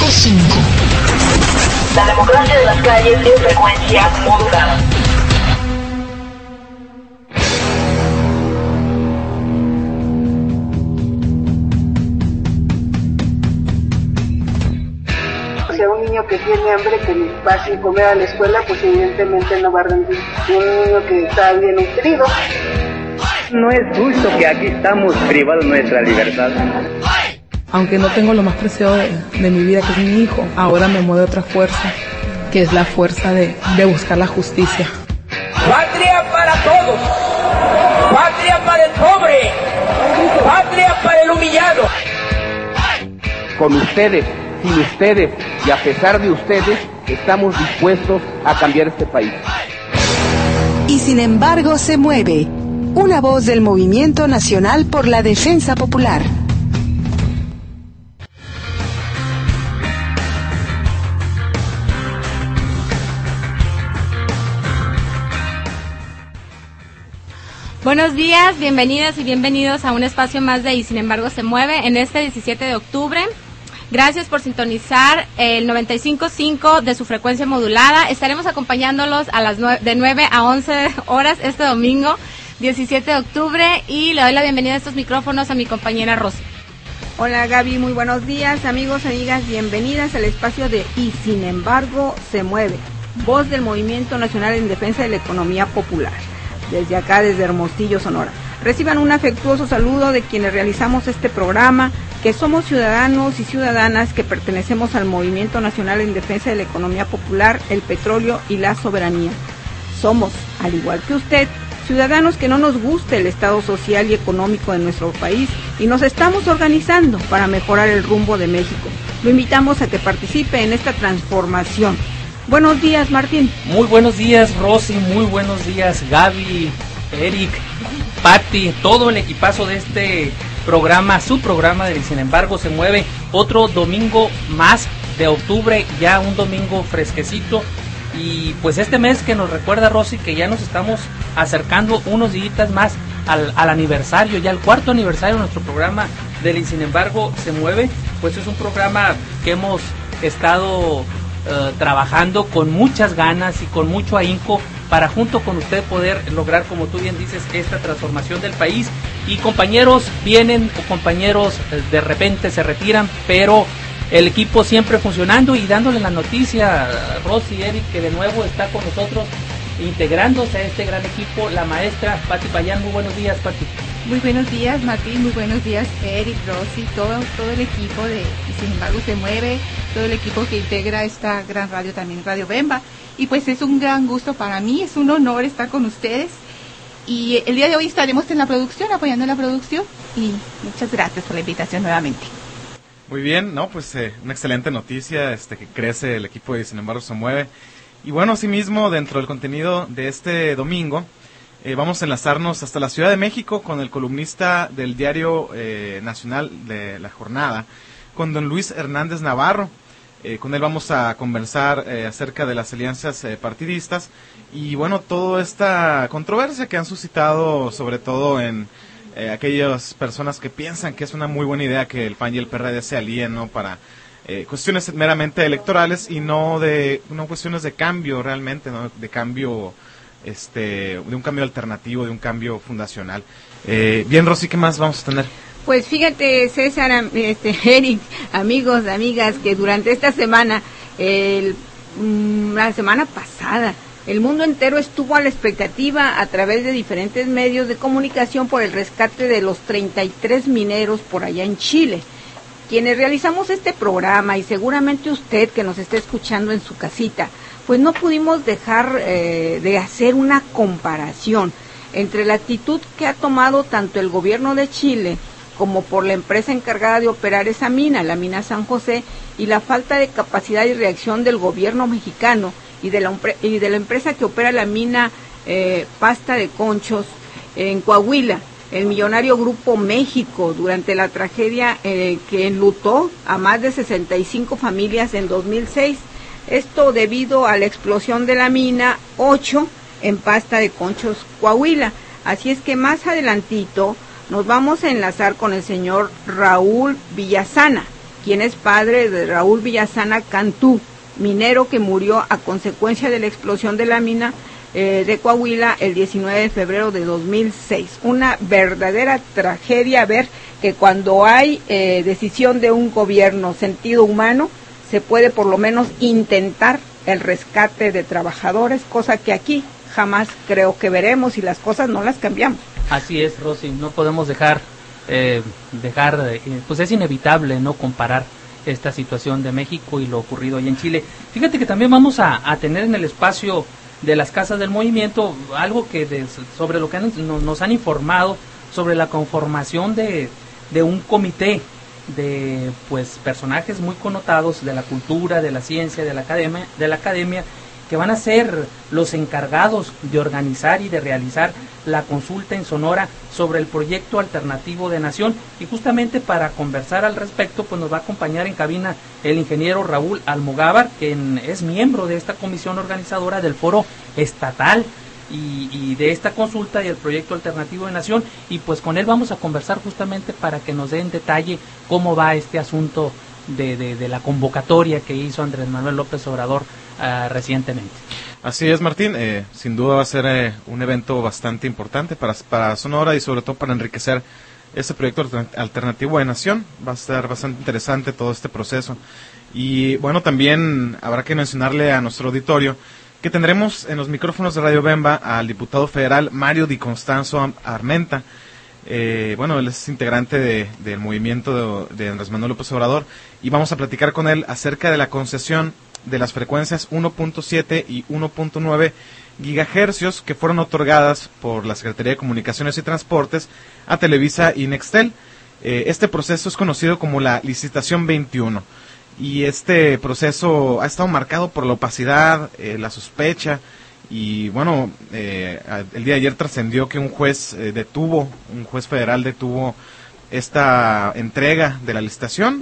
95.5. La democracia de las calles en frecuencia modulada. Si a un niño que tiene hambre, que va sin comer a la escuela, pues evidentemente no va a rendir. Un niño que está bien nutrido. No es justo que aquí estamos privados de nuestra libertad. Aunque no tengo lo más preciado de mi vida, que es mi hijo, ahora me mueve otra fuerza, que es la fuerza de buscar la justicia. Patria para todos, patria para el pobre, patria para el humillado. Con ustedes, sin ustedes y a pesar de ustedes, estamos dispuestos a cambiar este país. Y sin embargo se mueve. Una voz del Movimiento Nacional por la Defensa Popular. Buenos días, bienvenidas y bienvenidos a un espacio más de Y sin embargo se mueve en este 17 de octubre. Gracias por sintonizar el 95.5 de su frecuencia modulada. Estaremos acompañándolos a las de 9 a 11 horas este domingo 17 de octubre y le doy la bienvenida a estos micrófonos a mi compañera Rosy. Hola Gaby, muy buenos días, amigos, amigas, bienvenidas al espacio de Y sin embargo se mueve, voz del Movimiento Nacional en Defensa de la Economía Popular. Desde acá, desde Hermosillo, Sonora. Reciban un afectuoso saludo de quienes realizamos este programa, que somos ciudadanos y ciudadanas que pertenecemos al Movimiento Nacional en Defensa de la Economía Popular, el petróleo y la soberanía. Somos, al igual que usted, ciudadanos que no nos gusta el estado social y económico de nuestro país y nos estamos organizando para mejorar el rumbo de México. Lo invitamos a que participe en esta transformación. Buenos días, Martín. Muy buenos días, Rosy. Muy buenos días, Gaby, Eric, Patti, todo el equipazo de este programa, su programa de Sin embargo se mueve. Otro domingo más de octubre, ya un domingo fresquecito. Y pues este mes que nos recuerda, Rosy, que ya nos estamos acercando unos días más al aniversario, ya el 4º aniversario de nuestro programa del Sin embargo se mueve. Pues es un programa que hemos estado trabajando con muchas ganas y con mucho ahínco para junto con usted poder lograr, como tú bien dices, esta transformación del país. Y compañeros vienen o compañeros de repente se retiran, pero el equipo siempre funcionando y dándole la noticia a Rosy y Eric que de nuevo está con nosotros integrándose a este gran equipo, la maestra Patti Payán. Muy buenos días, Patti. Muy buenos días, Martín, muy buenos días, Eric, Rosy, todo el equipo de Y sin embargo se mueve, todo el equipo que integra esta gran radio, también Radio Bemba. Y pues es un gran gusto para mí, es un honor estar con ustedes. Y el día de hoy estaremos en la producción, apoyando la producción. Y muchas gracias por la invitación nuevamente. Muy bien, no, pues una excelente noticia, que crece el equipo de Sin embargo se mueve. Y bueno, asimismo, dentro del contenido de este domingo, vamos a enlazarnos hasta la Ciudad de México con el columnista del Diario Nacional de La Jornada, con don Luis Hernández Navarro. Con él vamos a conversar acerca de las alianzas partidistas y bueno, toda esta controversia que han suscitado sobre todo en aquellas personas que piensan que es una muy buena idea que el PAN y el PRD se alíen, ¿no? Para cuestiones meramente electorales y no cuestiones de cambio realmente, ¿no? De cambio, de un cambio alternativo, de un cambio fundacional. Bien, Rosy, ¿qué más vamos a tener? Pues fíjate, César, Eric, amigos, amigas, que durante esta semana, la semana pasada, el mundo entero estuvo a la expectativa a través de diferentes medios de comunicación por el rescate de los 33 mineros por allá en Chile. Quienes realizamos este programa y seguramente usted que nos está escuchando en su casita, pues no pudimos dejar de hacer una comparación entre la actitud que ha tomado tanto el gobierno de Chile como por la empresa encargada de operar esa mina, la mina San José, y la falta de capacidad y reacción del gobierno mexicano y de la empresa que opera la mina Pasta de Conchos en Coahuila, el millonario Grupo México, durante la tragedia que enlutó a más de 65 familias en 2006. Esto debido a la explosión de la mina 8 en Pasta de Conchos, Coahuila. Así es que más adelantito nos vamos a enlazar con el señor Raúl Villasana, quien es padre de Raúl Villasana Cantú, minero que murió a consecuencia de la explosión de la mina de Coahuila el 19 de febrero de 2006. Una verdadera tragedia ver que cuando hay decisión de un gobierno, sentido humano, se puede por lo menos intentar el rescate de trabajadores, cosa que aquí jamás creo que veremos y las cosas no las cambiamos. Así es, Rosy, no podemos dejar, pues es inevitable no comparar esta situación de México y lo ocurrido ahí en Chile. Fíjate que también vamos a tener en el espacio de las casas del movimiento algo que sobre lo que nos han informado sobre la conformación de un comité de pues personajes muy connotados de la cultura, de la ciencia, de la academia, que van a ser los encargados de organizar y de realizar la consulta en Sonora sobre el proyecto alternativo de Nación. Y justamente para conversar al respecto, pues nos va a acompañar en cabina el ingeniero Raúl Almogávar, quien es miembro de esta comisión organizadora del foro estatal y de esta consulta y el proyecto alternativo de Nación, y pues con él vamos a conversar justamente para que nos dé en detalle cómo va este asunto de la convocatoria que hizo Andrés Manuel López Obrador recientemente. Así es, Martín, sin duda va a ser un evento bastante importante para Sonora y sobre todo para enriquecer este proyecto alternativo de Nación. Va a ser bastante interesante todo este proceso. Y bueno, también habrá que mencionarle a nuestro auditorio que tendremos en los micrófonos de Radio Bemba al diputado federal Mario Di Constanzo Armenta. Bueno, él es integrante del movimiento de Andrés Manuel López Obrador y vamos a platicar con él acerca de la concesión de las frecuencias 1.7 y 1.9 gigahercios que fueron otorgadas por la Secretaría de Comunicaciones y Transportes a Televisa y Nextel. Este proceso es conocido como la licitación 21 y este proceso ha estado marcado por la opacidad, la sospecha y bueno, el día de ayer trascendió que un juez federal detuvo esta entrega de la licitación.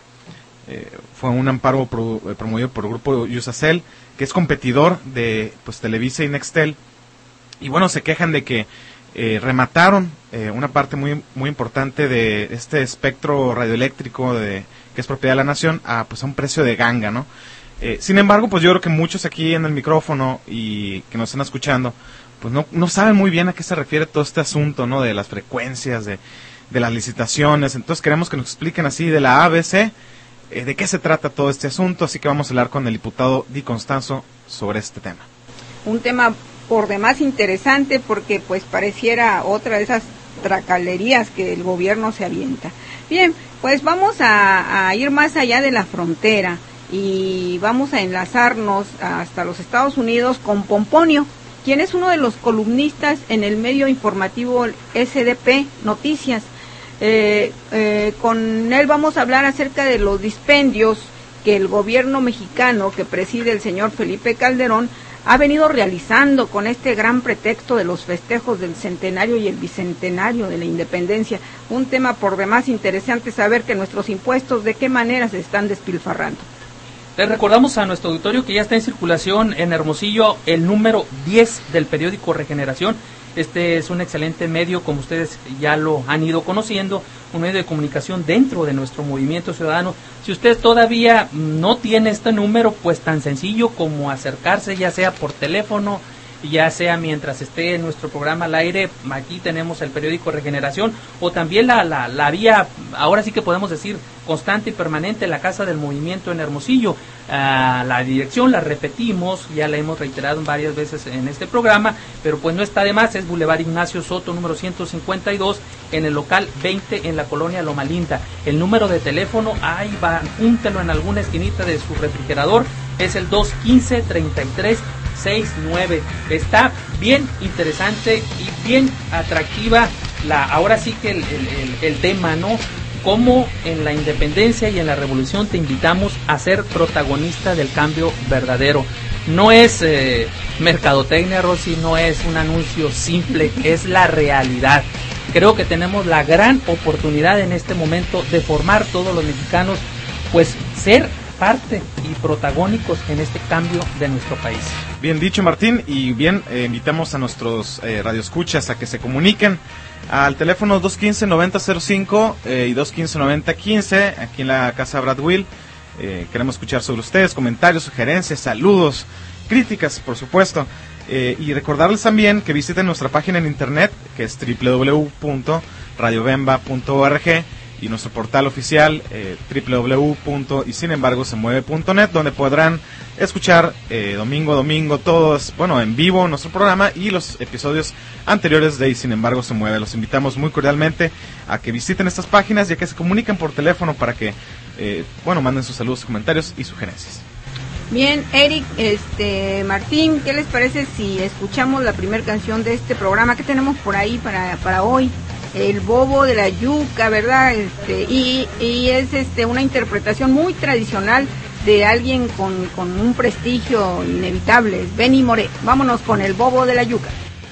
Fue un amparo promovido por el grupo Yusacel, que es competidor de pues Televisa y Nextel, y bueno, se quejan de que remataron una parte muy importante de este espectro radioeléctrico que es propiedad de la Nación a un precio de ganga, ¿no? Sin embargo, pues yo creo que muchos aquí en el micrófono y que nos están escuchando, pues no saben muy bien a qué se refiere todo este asunto, ¿no? De las frecuencias, de las licitaciones. Entonces queremos que nos expliquen así de la ABC de qué se trata todo este asunto, así que vamos a hablar con el diputado Di Constanzo sobre este tema. Un tema por demás interesante porque pues pareciera otra de esas tracalerías que el gobierno se avienta. Bien, pues vamos a ir más allá de la frontera y vamos a enlazarnos hasta los Estados Unidos con Pomponio, quien es uno de los columnistas en el medio informativo SDP Noticias. Con él vamos a hablar acerca de los dispendios que el gobierno mexicano que preside el señor Felipe Calderón ha venido realizando con este gran pretexto de los festejos del centenario y el bicentenario de la independencia. Un tema por demás interesante saber que nuestros impuestos de qué manera se están despilfarrando. Les recordamos a nuestro auditorio que ya está en circulación en Hermosillo el número 10 del periódico Regeneración. Este es un excelente medio, como ustedes ya lo han ido conociendo, un medio de comunicación dentro de nuestro movimiento ciudadano. Si usted todavía no tiene este número, pues tan sencillo como acercarse, ya sea por teléfono, ya sea mientras esté en nuestro programa al aire. Aquí tenemos el periódico Regeneración, o también la vía, ahora sí que podemos decir, constante y permanente, la Casa del Movimiento en Hermosillo. La dirección la repetimos, ya la hemos reiterado varias veces en este programa, pero pues no está de más, es Boulevard Ignacio Soto, número 152, en el local 20, en la colonia Loma Linda. El número de teléfono, ahí va, apúntelo en alguna esquinita de su refrigerador, es el 215-3369. Está bien interesante y bien atractiva ahora sí que el tema, ¿no? Cómo en la independencia y en la revolución te invitamos a ser protagonista del cambio verdadero. No es mercadotecnia, Rosy, no es un anuncio simple, es la realidad. Creo que tenemos la gran oportunidad en este momento de formar todos los mexicanos, pues ser parte y protagónicos en este cambio de nuestro país. Bien dicho, Martín, y bien, invitamos a nuestros radioescuchas a que se comuniquen al teléfono 215-9005 y 215-9015, aquí en la Casa Brad Will. Queremos escuchar sobre ustedes, comentarios, sugerencias, saludos, críticas, por supuesto. Y recordarles también que visiten nuestra página en internet, que es www.radiobemba.org, y nuestro portal oficial www.ysinembargosemueve.net, donde podrán escuchar domingo a domingo todos, en vivo nuestro programa y los episodios anteriores de Y Sin Embargo Se Mueve. Los invitamos muy cordialmente a que visiten estas páginas y a que se comuniquen por teléfono para que manden sus saludos, comentarios y sugerencias. Bien, Eric, Martín, ¿qué les parece si escuchamos la primera canción de este programa? ¿Qué tenemos por ahí para hoy? El bobo de la yuca, ¿verdad? Y es una interpretación muy tradicional de alguien con un prestigio inevitable, Benny Moré. Vámonos con el bobo de la yuca.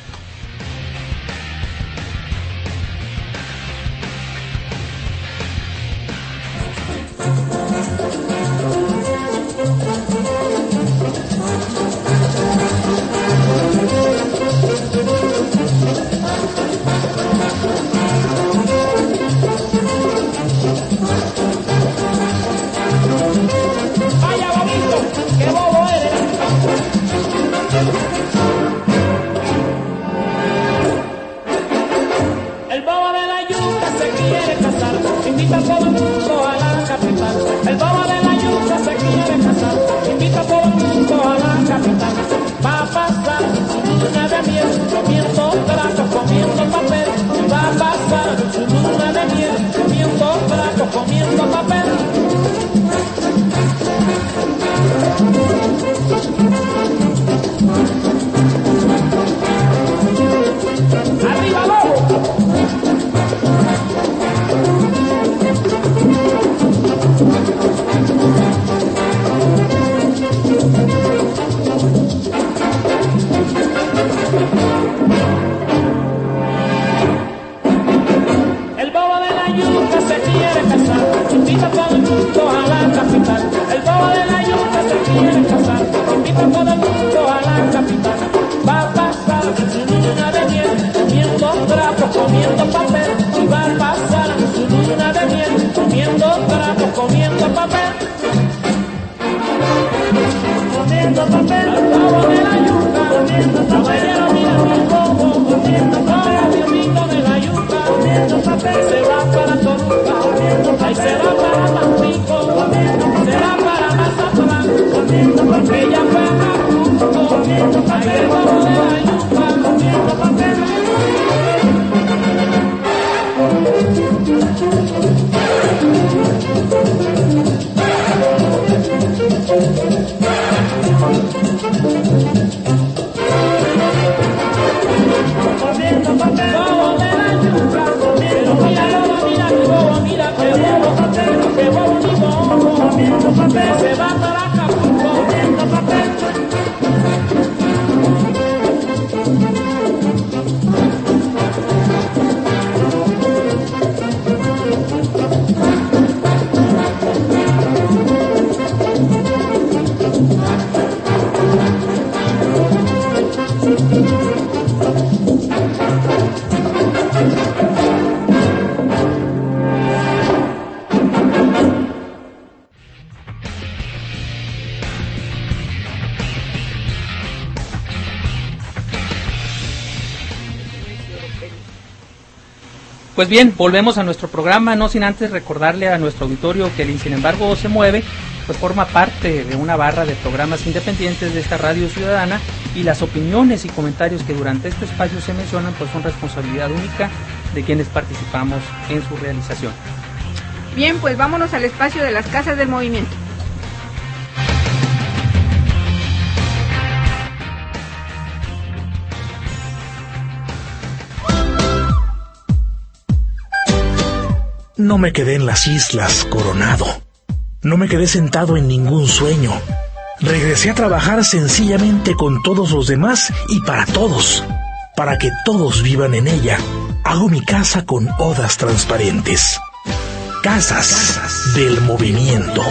Pues bien, volvemos a nuestro programa, no sin antes recordarle a nuestro auditorio que el Sin Embargo Se Mueve, pues forma parte de una barra de programas independientes de esta radio ciudadana, y las opiniones y comentarios que durante este espacio se mencionan pues son responsabilidad única de quienes participamos en su realización. Bien, pues vámonos al espacio de las casas del movimiento. No me quedé en las islas coronado. No me quedé sentado en ningún sueño. Regresé a trabajar sencillamente con todos los demás y para todos. Para que todos vivan en ella. Hago mi casa con odas transparentes. Casas del movimiento.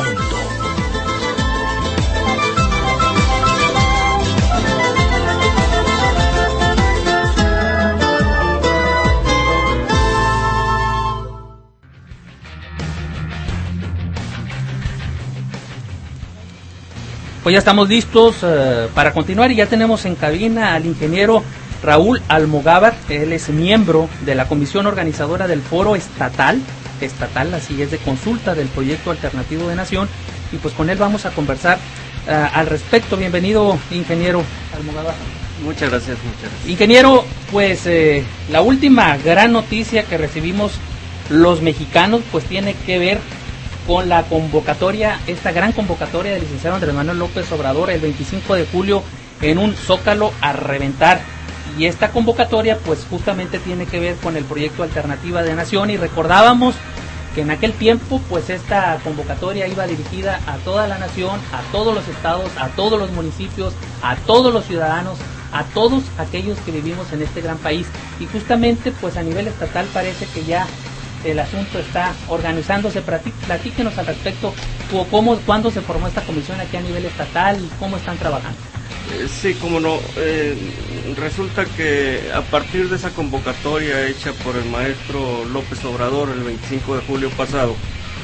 Pues ya estamos listos para continuar y ya tenemos en cabina al ingeniero Raúl Almogávar. Él es miembro de la comisión organizadora del foro estatal, así es, de consulta del proyecto alternativo de Nación, y pues con él vamos a conversar al respecto. Bienvenido, ingeniero Almogávar. Muchas gracias. Ingeniero, pues la última gran noticia que recibimos los mexicanos pues tiene que ver con la convocatoria, esta gran convocatoria del licenciado Andrés Manuel López Obrador el 25 de julio en un Zócalo a reventar. Y esta convocatoria pues justamente tiene que ver con el proyecto Alternativa de Nación, y recordábamos que en aquel tiempo pues esta convocatoria iba dirigida a toda la nación, a todos los estados, a todos los municipios, a todos los ciudadanos, a todos aquellos que vivimos en este gran país. Y justamente pues a nivel estatal parece que ya el asunto está organizándose. Platíquenos al respecto, cuándo se formó esta comisión aquí a nivel estatal y cómo están trabajando. Sí, cómo no. Resulta que a partir de esa convocatoria hecha por el maestro López Obrador el 25 de julio pasado,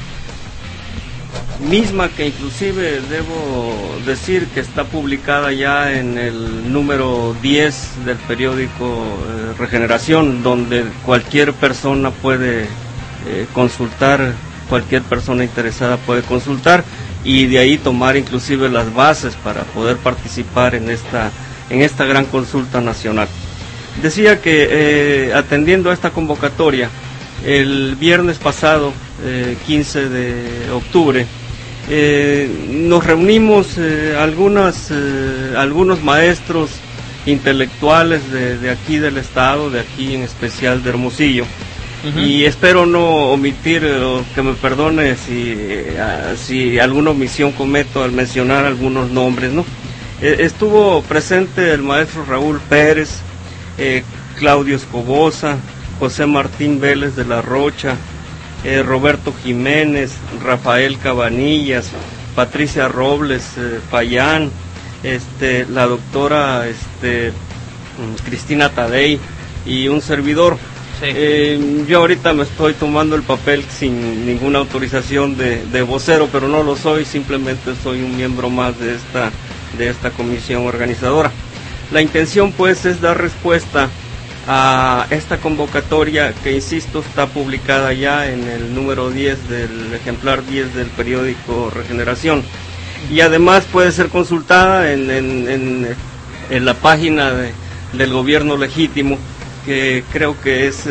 misma que inclusive debo decir que está publicada ya en el número 10 del periódico Regeneración, donde cualquier persona puede consultar, cualquier persona interesada puede consultar, y de ahí tomar inclusive las bases para poder participar en esta gran consulta nacional. Decía que atendiendo a esta convocatoria, el viernes pasado, 15 de octubre, nos reunimos algunos maestros intelectuales de aquí del estado, de aquí en especial de Hermosillo. Y espero no omitir, o que me perdone si alguna omisión cometo al mencionar algunos nombres, ¿no? Estuvo presente el maestro Raúl Pérez, Claudio Escobosa, José Martín Vélez de la Rocha, Roberto Jiménez, Rafael Cabanillas, Patricia Robles Payán, la doctora Cristina Tadei y un servidor. Sí. Yo ahorita me estoy tomando el papel sin ninguna autorización de vocero, pero no lo soy, simplemente soy un miembro más de esta comisión organizadora. La intención pues es dar respuesta a esta convocatoria que, insisto, está publicada ya en el número 10 del ejemplar 10 del periódico Regeneración, y además puede ser consultada en la página del gobierno legítimo, que creo que es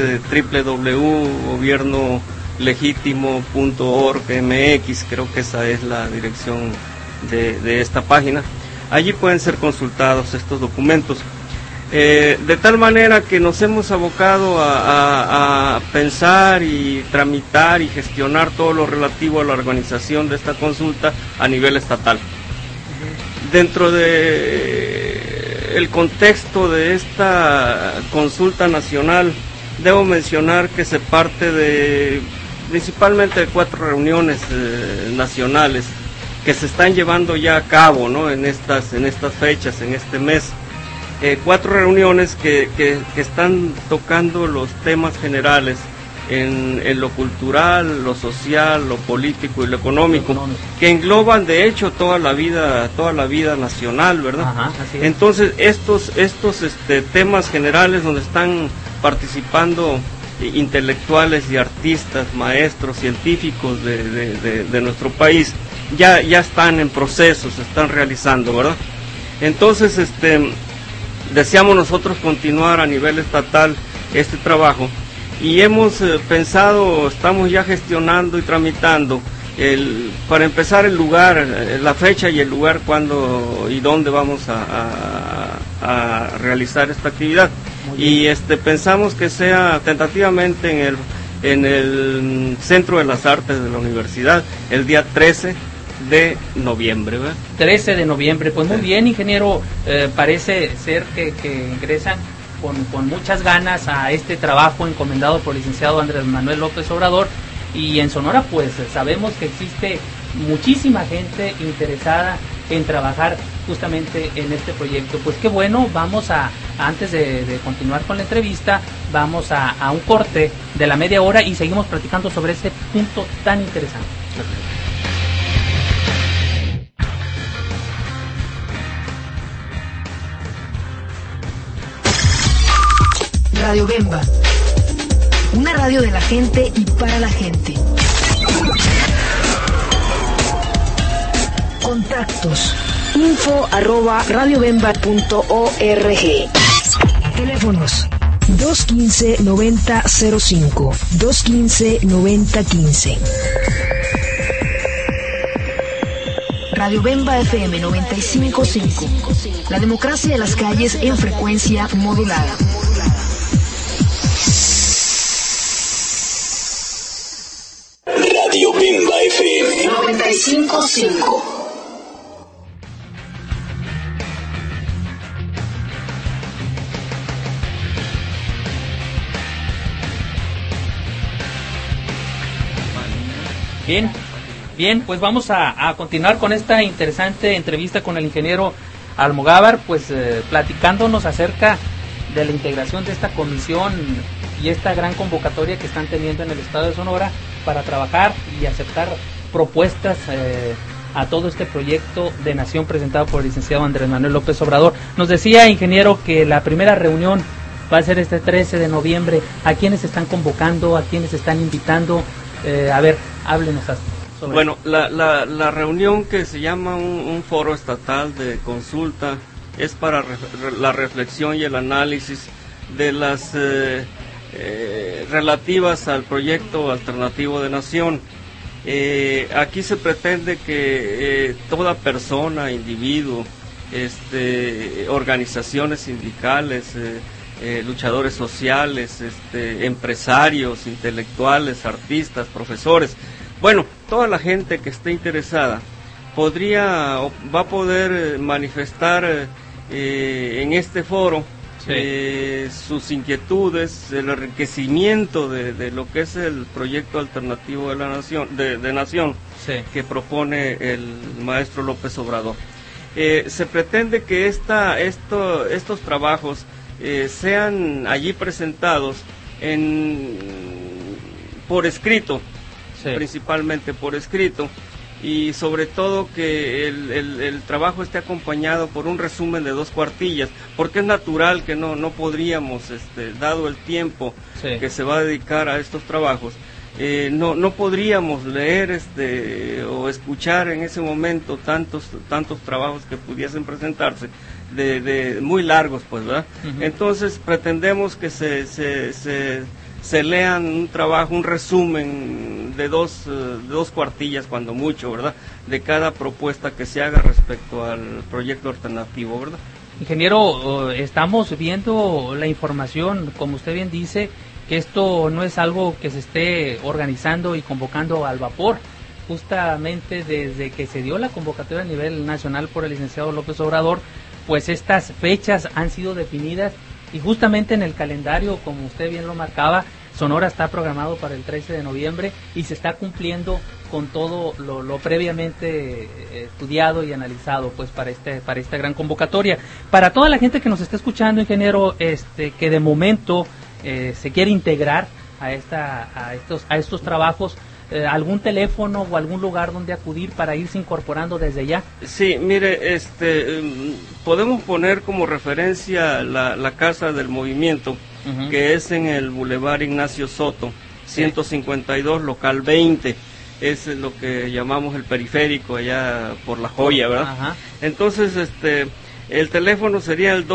www.gobiernolegitimo.org.mx, creo que esa es la dirección de esta página. Allí pueden ser consultados estos documentos. De tal manera que nos hemos abocado a pensar y tramitar y gestionar todo lo relativo a la organización de esta consulta a nivel estatal. Dentro de el contexto de esta consulta nacional, debo mencionar que se parte principalmente de 4 reuniones nacionales que se están llevando ya a cabo, ¿no? en estas fechas, en este mes. 4 reuniones que están tocando los temas generales en lo cultural, lo social, lo político y lo económico, que engloban de hecho toda la vida nacional, ¿verdad? Ajá, así es. Entonces estos temas generales, donde están participando intelectuales y artistas, maestros, científicos de nuestro país, ya están en proceso, se están realizando, ¿verdad? Entonces deseamos nosotros continuar a nivel estatal este trabajo, y hemos pensado, estamos ya gestionando y tramitando para empezar el lugar, la fecha y el lugar cuándo y dónde vamos a realizar esta actividad. Y pensamos que sea tentativamente en el Centro de las Artes de la Universidad, el día 13 de noviembre, ¿verdad? 13 de noviembre, pues muy bien, ingeniero. Parece ser que ingresan con muchas ganas a este trabajo encomendado por el licenciado Andrés Manuel López Obrador, y en Sonora pues sabemos que existe muchísima gente interesada en trabajar justamente en este proyecto. Pues qué bueno, antes de continuar con la entrevista, vamos a un corte de la media hora y seguimos platicando sobre ese punto tan interesante. Radio Bemba. Una radio de la gente y para la gente. Contactos: info@radiobemba.org. Teléfonos: 215-9005, 215-9015. Radio Bemba FM 95.5. La democracia de las calles en frecuencia modulada. Radio Bemba FM 95.5. Bien, pues vamos a continuar con esta interesante entrevista con el ingeniero Almogávar, pues platicándonos acerca de la integración de esta comisión y esta gran convocatoria que están teniendo en el estado de Sonora para trabajar y aceptar propuestas a todo este proyecto de nación presentado por el licenciado Andrés Manuel López Obrador. Nos decía, ingeniero, que la primera reunión va a ser este 13 de noviembre. ¿A quiénes están convocando? ¿A quiénes están invitando? A ver, háblenos sobre Bueno, la reunión, que se llama un foro estatal de consulta, es para la reflexión y el análisis de las relativas al proyecto alternativo de nación. Aquí se pretende que toda persona, individuo, organizaciones sindicales, luchadores sociales, empresarios, intelectuales, artistas, profesores, bueno, toda la gente que esté interesada va a poder manifestar en este foro sus inquietudes, el enriquecimiento de lo que es el proyecto alternativo de la nación, de nación, que propone el maestro López Obrador. Se pretende que estos trabajos sean allí presentados por escrito, principalmente por escrito, y sobre todo que el trabajo esté acompañado por un resumen de 2 cuartillas, porque es natural que no podríamos, dado el tiempo que se va a dedicar a estos trabajos, no podríamos leer o escuchar en ese momento tantos trabajos que pudiesen presentarse de muy largos, pues, ¿verdad? Uh-huh. Entonces pretendemos que se lean un resumen de dos cuartillas, cuando mucho, ¿verdad?, de cada propuesta que se haga respecto al proyecto alternativo, ¿verdad? Ingeniero, estamos viendo la información, como usted bien dice, que esto no es algo que se esté organizando y convocando al vapor. Justamente desde que se dio la convocatoria a nivel nacional por el licenciado López Obrador, pues estas fechas han sido definidas, y justamente en el calendario, como usted bien lo marcaba, Sonora está programado para el 13 de noviembre y se está cumpliendo con todo lo previamente estudiado y analizado, pues, para esta gran convocatoria. Para toda la gente que nos está escuchando, ingeniero, que de momento se quiere integrar a estos trabajos, ¿algún teléfono o algún lugar donde acudir para irse incorporando desde ya? Sí, mire, podemos poner como referencia la Casa del Movimiento, uh-huh, que es en el Boulevard Ignacio Soto, 152, local 20, es lo que llamamos el periférico, allá por La Joya, ¿verdad? Uh-huh. Entonces, el teléfono sería el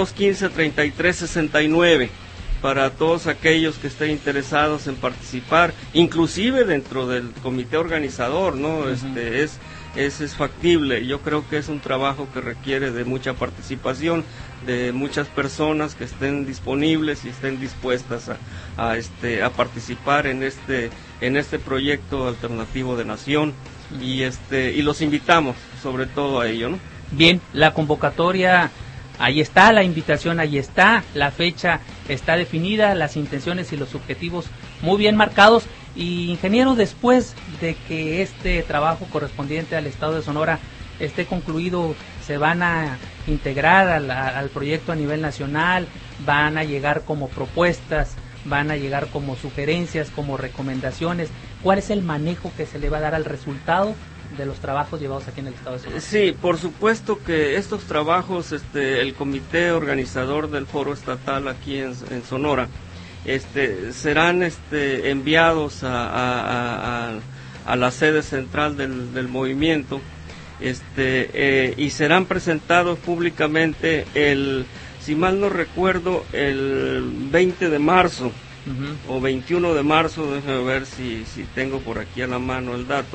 215-3369, para todos aquellos que estén interesados en participar, inclusive dentro del comité organizador, ¿no? Uh-huh. Es factible. Yo creo que es un trabajo que requiere de mucha participación, de muchas personas que estén disponibles y estén dispuestas a participar en este proyecto alternativo de nación, uh-huh, y los invitamos sobre todo a ello, ¿no? Bien, la convocatoria, ahí está, la invitación ahí está, la fecha está definida, las intenciones y los objetivos muy bien marcados. Y, ingeniero, después de que este trabajo correspondiente al estado de Sonora esté concluido, ¿se van a integrar al proyecto a nivel nacional? ¿Van a llegar como propuestas? ¿Van a llegar como sugerencias, como recomendaciones? ¿Cuál es el manejo que se le va a dar al resultado de los trabajos llevados aquí en el estado de Sonora? Sí, por supuesto que estos trabajos, el comité organizador del foro estatal aquí en Sonora serán enviados a la sede central del movimiento, y serán presentados públicamente si mal no recuerdo, el 20 de marzo o 21 de marzo, déjame ver si tengo por aquí a la mano el dato.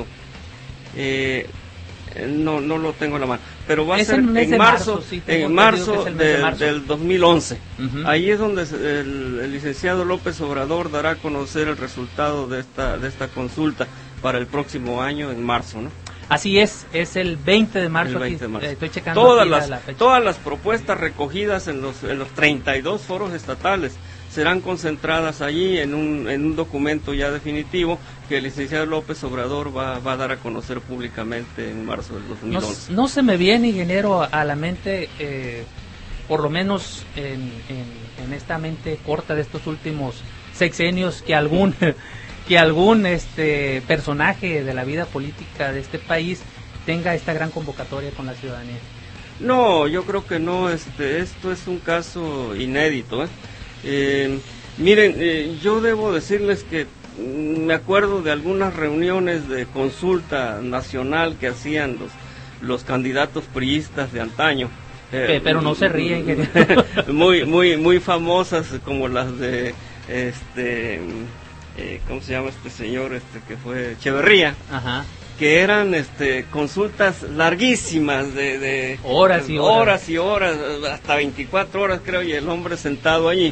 No lo tengo a la mano, pero va a ser en marzo, del 2011. Ahí es donde el licenciado López Obrador dará a conocer el resultado de esta consulta para el próximo año, en marzo, ¿no? Así es el 20 de marzo. Estoy checando todas las propuestas recogidas en los 32 foros estatales serán concentradas allí en un documento ya definitivo que el licenciado López Obrador va a dar a conocer públicamente en marzo del 2011. No se me viene, ingeniero, a la mente, por lo menos en esta mente corta de estos últimos sexenios, que algún personaje de la vida política de este país tenga esta gran convocatoria con la ciudadanía. No, yo creo que no. Esto es un caso inédito, miren, yo debo decirles que me acuerdo de algunas reuniones de consulta nacional que hacían los candidatos priistas de antaño. Pero no se ríen, ingeniero. muy famosas, como las de ¿cómo se llama este señor que fue Echeverría? Ajá. Que eran consultas larguísimas de horas y horas, hasta 24 horas creo, y el hombre sentado allí,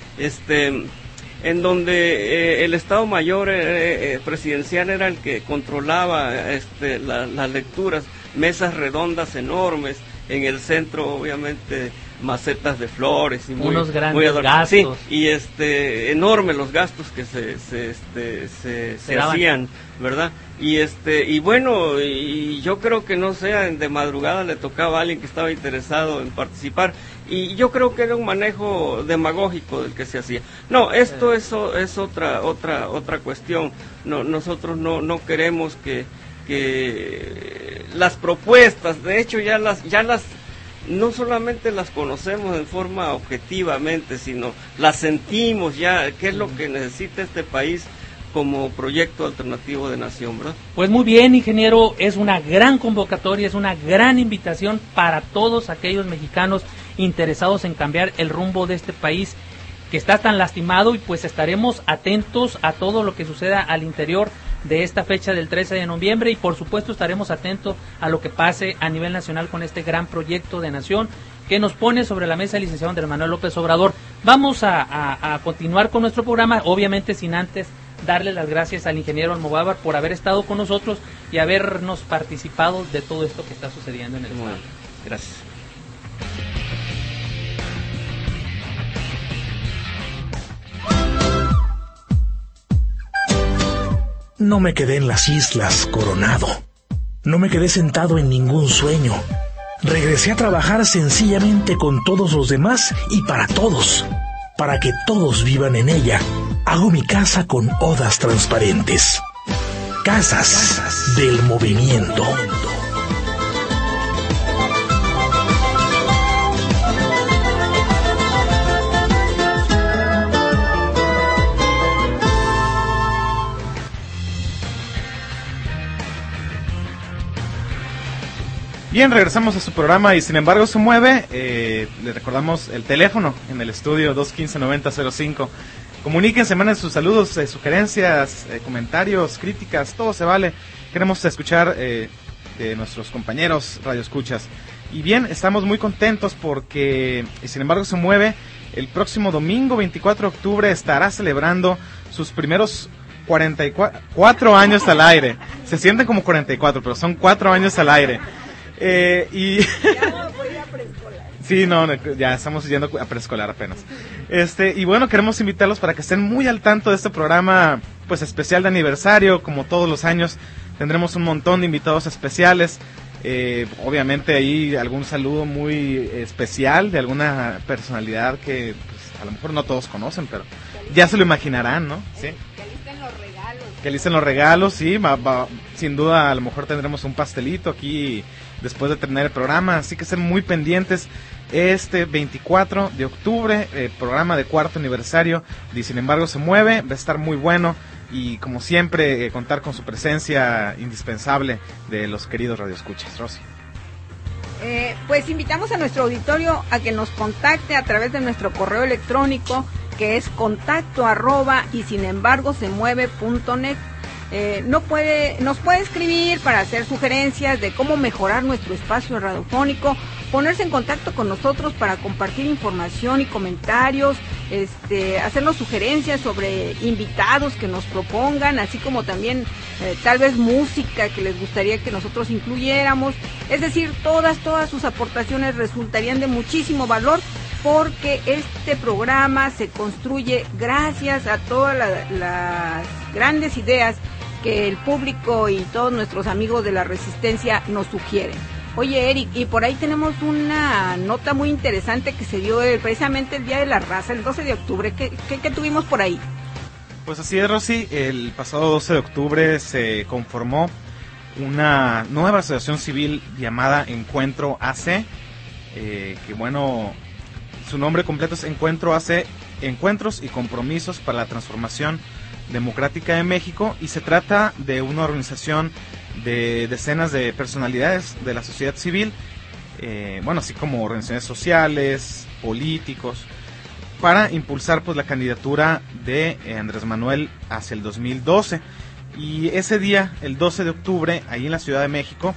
en donde el Estado Mayor presidencial era el que controlaba las lecturas, mesas redondas enormes, en el centro obviamente macetas de flores y unos grandes gastos, sí, y enormes los gastos que se hacían, ¿verdad? Y bueno, y yo creo que, no sé, de madrugada le tocaba a alguien que estaba interesado en participar, y yo creo que era un manejo demagógico del que se hacía. No, esto es otra cuestión. No, nosotros no queremos que las propuestas, de hecho ya las no solamente las conocemos en forma objetivamente, sino las sentimos ya, qué es lo que necesita este país como proyecto alternativo de nación, ¿verdad? Pues muy bien, ingeniero, es una gran convocatoria, es una gran invitación para todos aquellos mexicanos interesados en cambiar el rumbo de este país que está tan lastimado, y pues estaremos atentos a todo lo que suceda al interior de esta fecha del 13 de noviembre, y por supuesto estaremos atentos a lo que pase a nivel nacional con este gran proyecto de nación que nos pone sobre la mesa el licenciado Andrés Manuel López Obrador. Vamos a continuar con nuestro programa, obviamente sin antes darle las gracias al ingeniero Almodóvar por haber estado con nosotros y habernos participado de todo esto que está sucediendo en el estado. Gracias. No me quedé en las islas coronado. No me quedé sentado en ningún sueño. Regresé a trabajar sencillamente con todos los demás y para todos. Para que todos vivan en ella, hago mi casa con odas transparentes. Casas del movimiento. Bien, regresamos a su programa y sin embargo se mueve. Le recordamos el teléfono en el estudio 215-9005. Comuníquense, manden sus saludos, sugerencias, comentarios, críticas, todo se vale. Queremos escuchar de nuestros compañeros radioescuchas. Y bien, estamos muy contentos porque sin embargo se mueve. El próximo domingo 24 de octubre estará celebrando sus primeros 44 años al aire. Se sienten como 44, pero son 4 años al aire. Y sí, no, ya estamos yendo a preescolar apenas. Y bueno, queremos invitarlos para que estén muy al tanto de este programa, pues especial de aniversario. Como todos los años tendremos un montón de invitados especiales. Obviamente ahí algún saludo muy especial de alguna personalidad que pues, a lo mejor no todos conocen, pero ya se lo imaginarán, ¿no? Sí. Que alisten los regalos. Que alisten los regalos, sí, sin duda a lo mejor tendremos un pastelito aquí después de terminar el programa, así que estén muy pendientes. Este 24 de octubre, programa de 4º aniversario de Sin embargo se mueve, va a estar muy bueno y como siempre contar con su presencia indispensable de los queridos radioescuchas. Rosy. Pues invitamos a nuestro auditorio a que nos contacte a través de nuestro correo electrónico, que es contacto@ysinembargosemueve.net. Nos puede escribir para hacer sugerencias de cómo mejorar nuestro espacio radiofónico, ponerse en contacto con nosotros para compartir información y comentarios, hacernos sugerencias sobre invitados que nos propongan, así como también tal vez música que les gustaría que nosotros incluyéramos. Es decir, todas sus aportaciones resultarían de muchísimo valor, porque este programa se construye gracias a todas las grandes ideas que el público y todos nuestros amigos de la Resistencia nos sugieren. Oye, Eric, y por ahí tenemos una nota muy interesante que se dio precisamente el Día de la Raza, el 12 de octubre. ¿Qué tuvimos por ahí? Pues así es, Rosy. El pasado 12 de octubre se conformó una nueva asociación civil llamada Encuentro AC, que bueno, su nombre completo es Encuentro AC, Encuentros y Compromisos para la Transformación Democrática de México, y se trata de una organización de decenas de personalidades de la sociedad civil, así como organizaciones sociales, políticos, para impulsar pues la candidatura de Andrés Manuel hacia el 2012. Y ese día, el 12 de octubre, ahí en la Ciudad de México,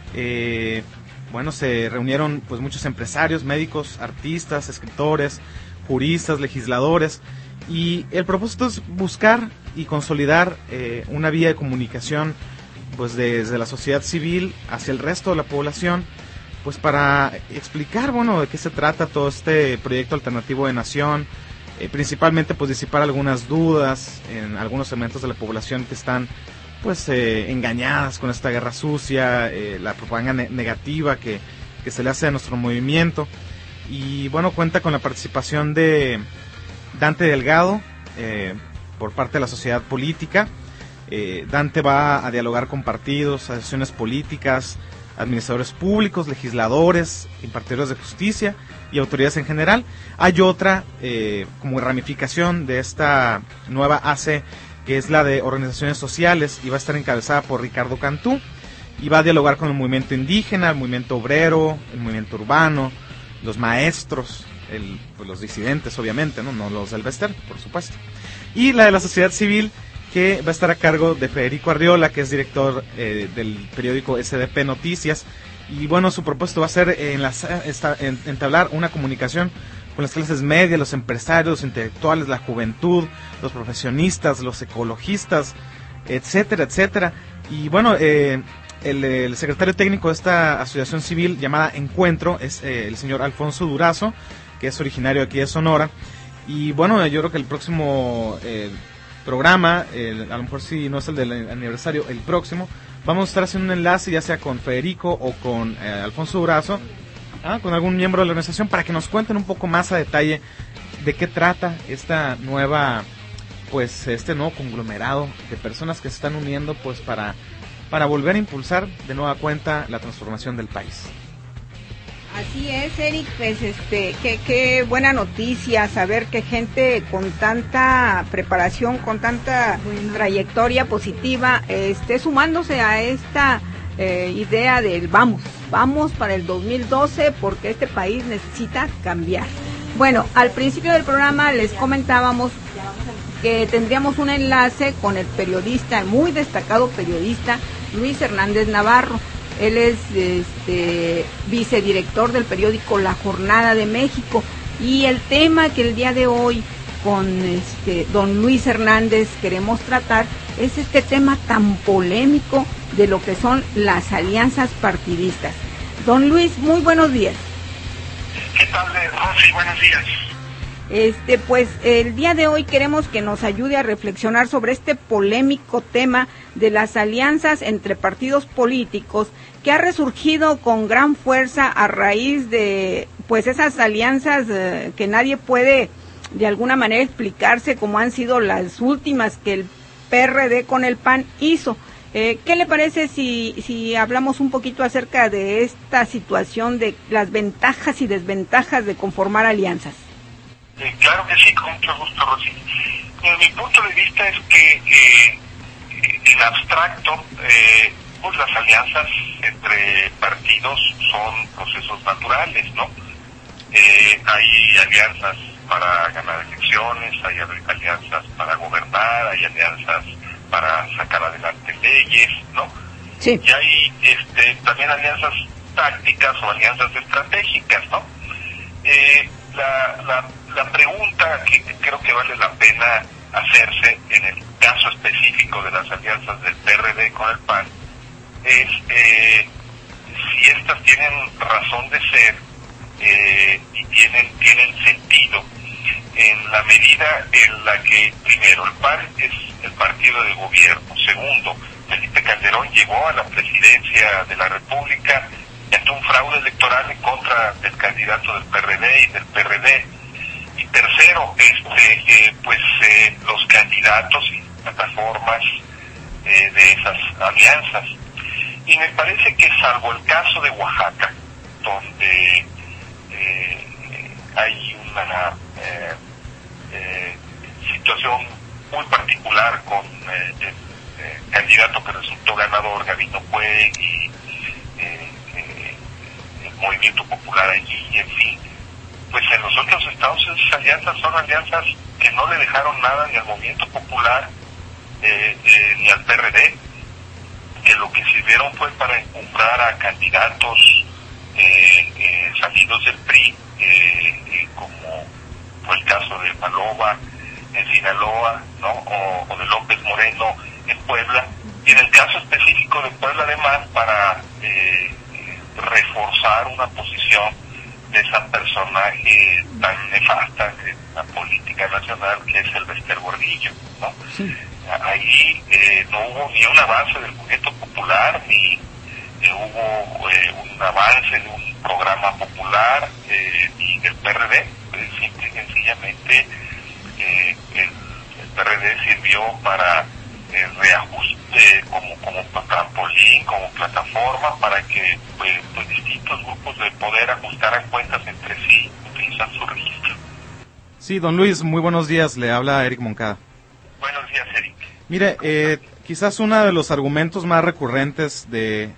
se reunieron pues muchos empresarios, médicos, artistas, escritores, juristas, legisladores, y el propósito es buscar y consolidar una vía de comunicación pues desde la sociedad civil hacia el resto de la población, pues para explicar de qué se trata todo este proyecto alternativo de nación, principalmente pues disipar algunas dudas en algunos segmentos de la población que están pues engañadas con esta guerra sucia, la propaganda negativa que se le hace a nuestro movimiento. Y cuenta con la participación de Dante Delgado por parte de la sociedad política. Dante va a dialogar con partidos, asociaciones políticas, administradores públicos, legisladores, impartidores de justicia y autoridades en general. Hay otra como ramificación de esta nueva AC, que es la de organizaciones sociales, y va a estar encabezada por Ricardo Cantú, y va a dialogar con el movimiento indígena, el movimiento obrero, el movimiento urbano, los maestros, los disidentes obviamente, no los del Bester, por supuesto, y la de la sociedad civil, que va a estar a cargo de Federico Arriola, que es director del periódico SDP Noticias. Y su propósito va a ser entablar una comunicación con las clases medias, los empresarios, los intelectuales, la juventud, los profesionistas, los ecologistas, etcétera, etcétera. Y el secretario técnico de esta asociación civil llamada Encuentro es el señor Alfonso Durazo, que es originario aquí de Sonora. Y yo creo que el próximo programa, a lo mejor si no es el del aniversario, el próximo, vamos a estar haciendo un enlace ya sea con Federico o con Alfonso Durazo, con algún miembro de la organización, para que nos cuenten un poco más a detalle de qué trata esta nueva, este nuevo conglomerado de personas que se están uniendo pues para volver a impulsar de nueva cuenta la transformación del país. Así es, Eric, pues qué buena noticia saber que gente con tanta preparación, con tanta trayectoria positiva, esté sumándose a esta idea del vamos para el 2012, porque este país necesita cambiar. Al principio del programa les comentábamos que tendríamos un enlace con el periodista, muy destacado periodista, Luis Hernández Navarro. Él es vicedirector del periódico La Jornada de México, y el tema que el día de hoy con don Luis Hernández queremos tratar es este tema tan polémico de lo que son las alianzas partidistas. Don Luis, muy buenos días. ¿Qué tal, Rosy? Buenos días. Pues el día de hoy queremos que nos ayude a reflexionar sobre este polémico tema de las alianzas entre partidos políticos, que ha resurgido con gran fuerza a raíz de esas alianzas que nadie puede de alguna manera explicarse, como han sido las últimas que el PRD con el PAN hizo. ¿Qué le parece si hablamos un poquito acerca de esta situación de las ventajas y desventajas de conformar alianzas? Claro que sí, con mucho gusto, Rosy. Mi punto de vista es que en abstracto, pues las alianzas entre partidos son procesos naturales, ¿no? Hay alianzas para ganar elecciones, hay alianzas para gobernar, hay alianzas para sacar adelante leyes, ¿no? Sí. Y hay también alianzas tácticas o alianzas estratégicas, ¿no? La pregunta que creo que vale la pena hacerse en el caso específico de las alianzas del PRD con el PAN es si estas tienen razón de ser y tienen sentido en la medida en la que, primero, el PAN es el partido de gobierno. Segundo, Felipe Calderón llegó a la presidencia de la República ante un fraude electoral en contra del candidato del PRD y del PRD. Y tercero, los candidatos y plataformas de esas alianzas. Y me parece que salvo el caso de Oaxaca, donde hay una situación muy particular con el candidato que resultó ganador, Gabino Cue, y el movimiento popular allí, en fin, pues en los otros estados esas alianzas son alianzas que no le dejaron nada ni al movimiento popular ni al PRD, que lo que sirvieron fue para encumbrar a candidatos salidos del PRI, como fue el caso de Maloba en Sinaloa, ¿no? O de López Moreno en Puebla, y en el caso específico de Puebla además para reforzar una posición de ese personaje tan nefasta en la política nacional que es Elbester Gordillo, ¿no? Sí. Ahí no hubo ni un avance del movimiento popular, ni hubo un avance de un programa popular ni del PRD. Simple y sencillamente el PRD sirvió para reajuste como trampolín, como plataforma para que pues distintos grupos de poder ajustaran cuentas entre sí, utilizan su registro. Sí, don Luis, muy buenos días, le habla Eric Moncada. Buenos días, Eric. Mire, quizás uno de los argumentos más recurrentes de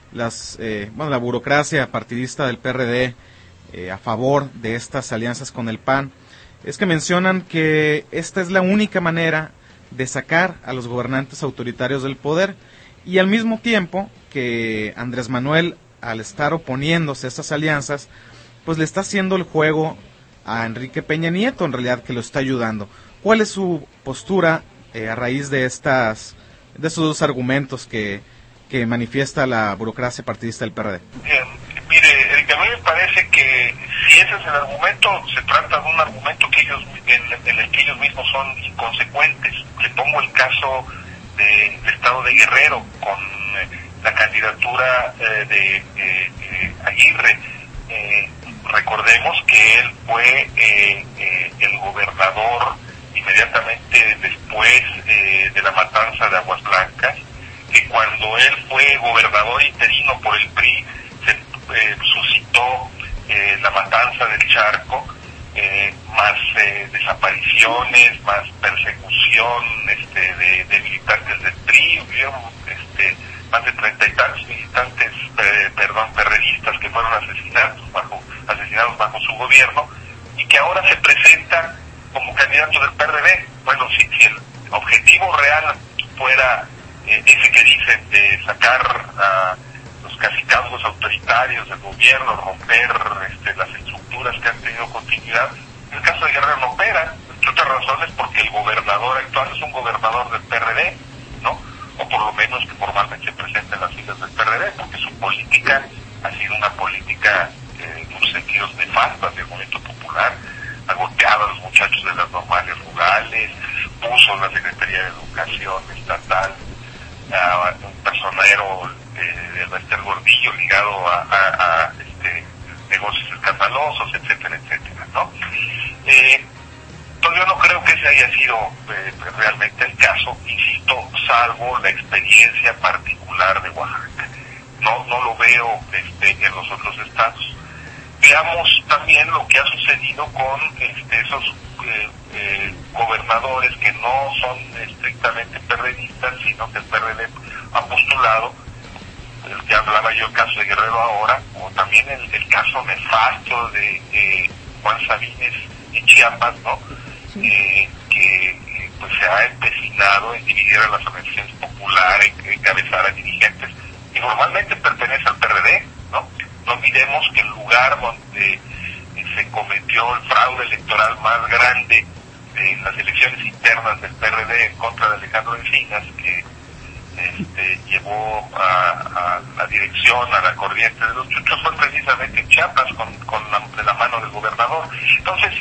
la burocracia partidista del PRD a favor de estas alianzas con el PAN es que mencionan que esta es la única manera de sacar a los gobernantes autoritarios del poder, y al mismo tiempo que Andrés Manuel, al estar oponiéndose a estas alianzas, pues le está haciendo el juego a Enrique Peña Nieto, en realidad, que lo está ayudando. ¿Cuál es su postura a raíz de estos dos argumentos que manifiesta la burocracia partidista del PRD? Mire, Erika, a mí me parece que si ese es el argumento, se trata de un argumento que en el que ellos mismos son inconsecuentes. Le pongo el caso del estado de Guerrero con la candidatura de Aguirre. Recordemos que él fue el gobernador inmediatamente después de la matanza de Aguas Blancas, que cuando él fue gobernador interino por el PRI se suscitó la matanza del Charco, más desapariciones, más persecución de militantes del PRI. Hubieron más de 30 y tantos militantes perredistas que fueron asesinados bajo su gobierno, y que ahora se presenta como candidato del PRD. Bueno, si el objetivo real fuera ese que dicen de sacar a los cacicazgos autoritarios del gobierno, romper las estructuras que han tenido continuidad, en el caso de Guerrero no opera, entre otras razones porque el gobernador actual es un gobernador del PRD, ¿no? O por lo menos que formalmente se presenta en las filas del PRD, porque su política ha sido una política en unos sentidos nefastas del movimiento popular. Ha golpeado a los muchachos de las normales rurales, puso la Secretaría de Educación estatal a un personero de Elbester Gordillo ligado a negocios escandalosos, etcétera, etcétera, ¿no? Entonces yo no creo que ese haya sido realmente el caso, insisto, salvo la experiencia particular de Oaxaca. No lo veo en los otros estados. Veamos también lo que ha sucedido con esos gobernadores que no son estrictamente perredistas, sino que el PRD ha postulado, el que hablaba yo, el caso de Guerrero ahora, o también el caso nefasto de Juan Sabines en Chiapas, ¿no? Que pues se ha empecinado en dividir a las organizaciones populares, encabezar a dirigentes, y normalmente pertenece al PRD, ¿no? No olvidemos que el lugar donde se cometió el fraude electoral más grande en las elecciones internas del PRD en contra de Alejandro Encinas, que llevó a la dirección, a la corriente de los chuchos, fue precisamente en Chiapas, de la mano del gobernador. Entonces,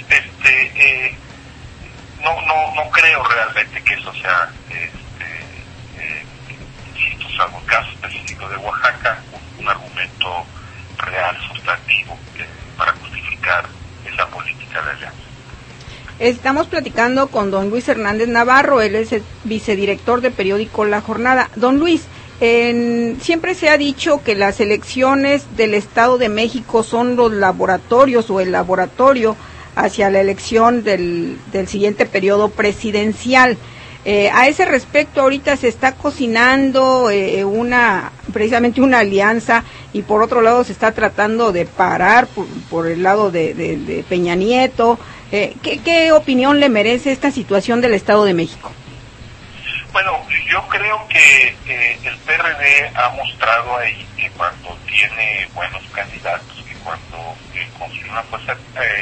no creo realmente que eso sea, insisto, salvo el caso específico de Oaxaca, un argumento real, sustantivo, para justificar esa política de alianza. Estamos platicando con don Luis Hernández Navarro, él es el vicedirector de periódico La Jornada. Don Luis, siempre se ha dicho que las elecciones del Estado de México son los laboratorios o el laboratorio hacia la elección del siguiente periodo presidencial. A ese respecto, ahorita se está cocinando precisamente una alianza, y por otro lado se está tratando de parar por el lado de Peña Nieto. ¿Qué opinión le merece esta situación del Estado de México? Bueno, yo creo que el PRD ha mostrado ahí que cuando tiene buenos candidatos, que cuando construye una fuerza,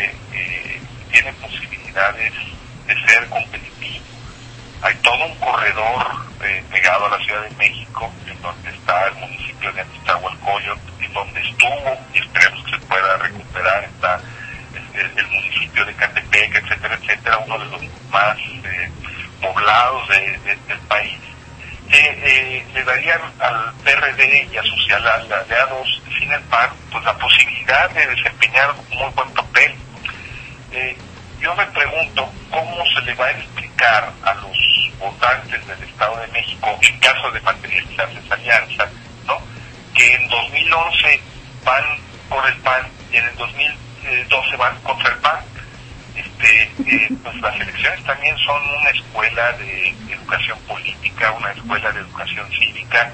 tiene posibilidades de ser competitivo. Hay todo un corredor pegado a la Ciudad de México, en donde está el municipio de Antistahualcoyot, en donde estuvo, y esperemos que se pueda recuperar, está el municipio de Catepec, etcétera, uno de los más poblados del país, que le darían al PRD y a sus aliados sin el PAN pues la posibilidad de desempeñar un muy buen papel. Yo me pregunto cómo se le va a explicar a los votantes del Estado de México, en caso de materializarse esa alianza, ¿no?, que en 2011 van por el PAN y en el 2012 van contra el PAN. Pues las elecciones también son una escuela de educación política, una escuela de educación cívica,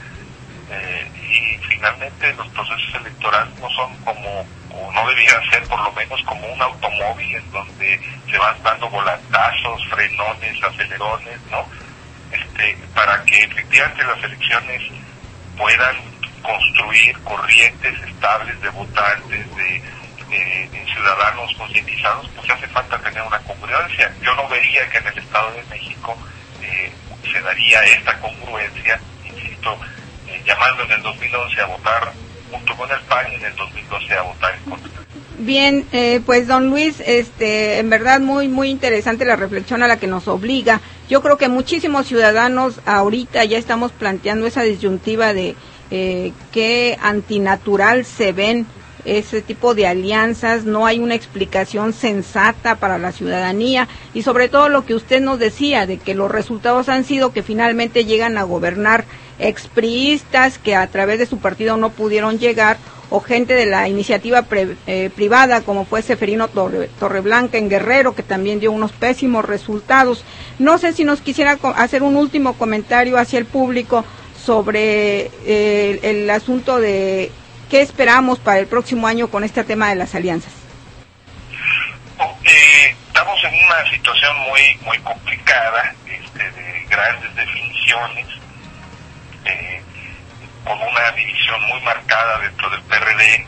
y finalmente los procesos electorales no son o no debieran ser por lo menos como un automóvil en donde se van dando volantazos, frenones, acelerones, ¿no? Para que efectivamente las elecciones puedan construir corrientes estables de votantes, de ciudadanos concientizados, pues hace falta tener una congruencia. Yo no vería que en el Estado de México se daría esta congruencia, insisto, llamando en el 2011 a votar junto con el PAN y en el 2012 a votar en contra. Bien, pues don Luis, en verdad muy muy interesante la reflexión a la que nos obliga. Yo creo que muchísimos ciudadanos ahorita ya estamos planteando esa disyuntiva de qué antinatural se ven ese tipo de alianzas, no hay una explicación sensata para la ciudadanía, y sobre todo lo que usted nos decía, de que los resultados han sido que finalmente llegan a gobernar expriistas que a través de su partido no pudieron llegar, o gente de la iniciativa privada, como fue Seferino Torreblanca en Guerrero, que también dio unos pésimos resultados. No sé si nos quisiera hacer un último comentario hacia el público sobre el asunto de ¿qué esperamos para el próximo año con este tema de las alianzas? Estamos en una situación muy complicada, de grandes definiciones, con una división muy marcada dentro del PRD,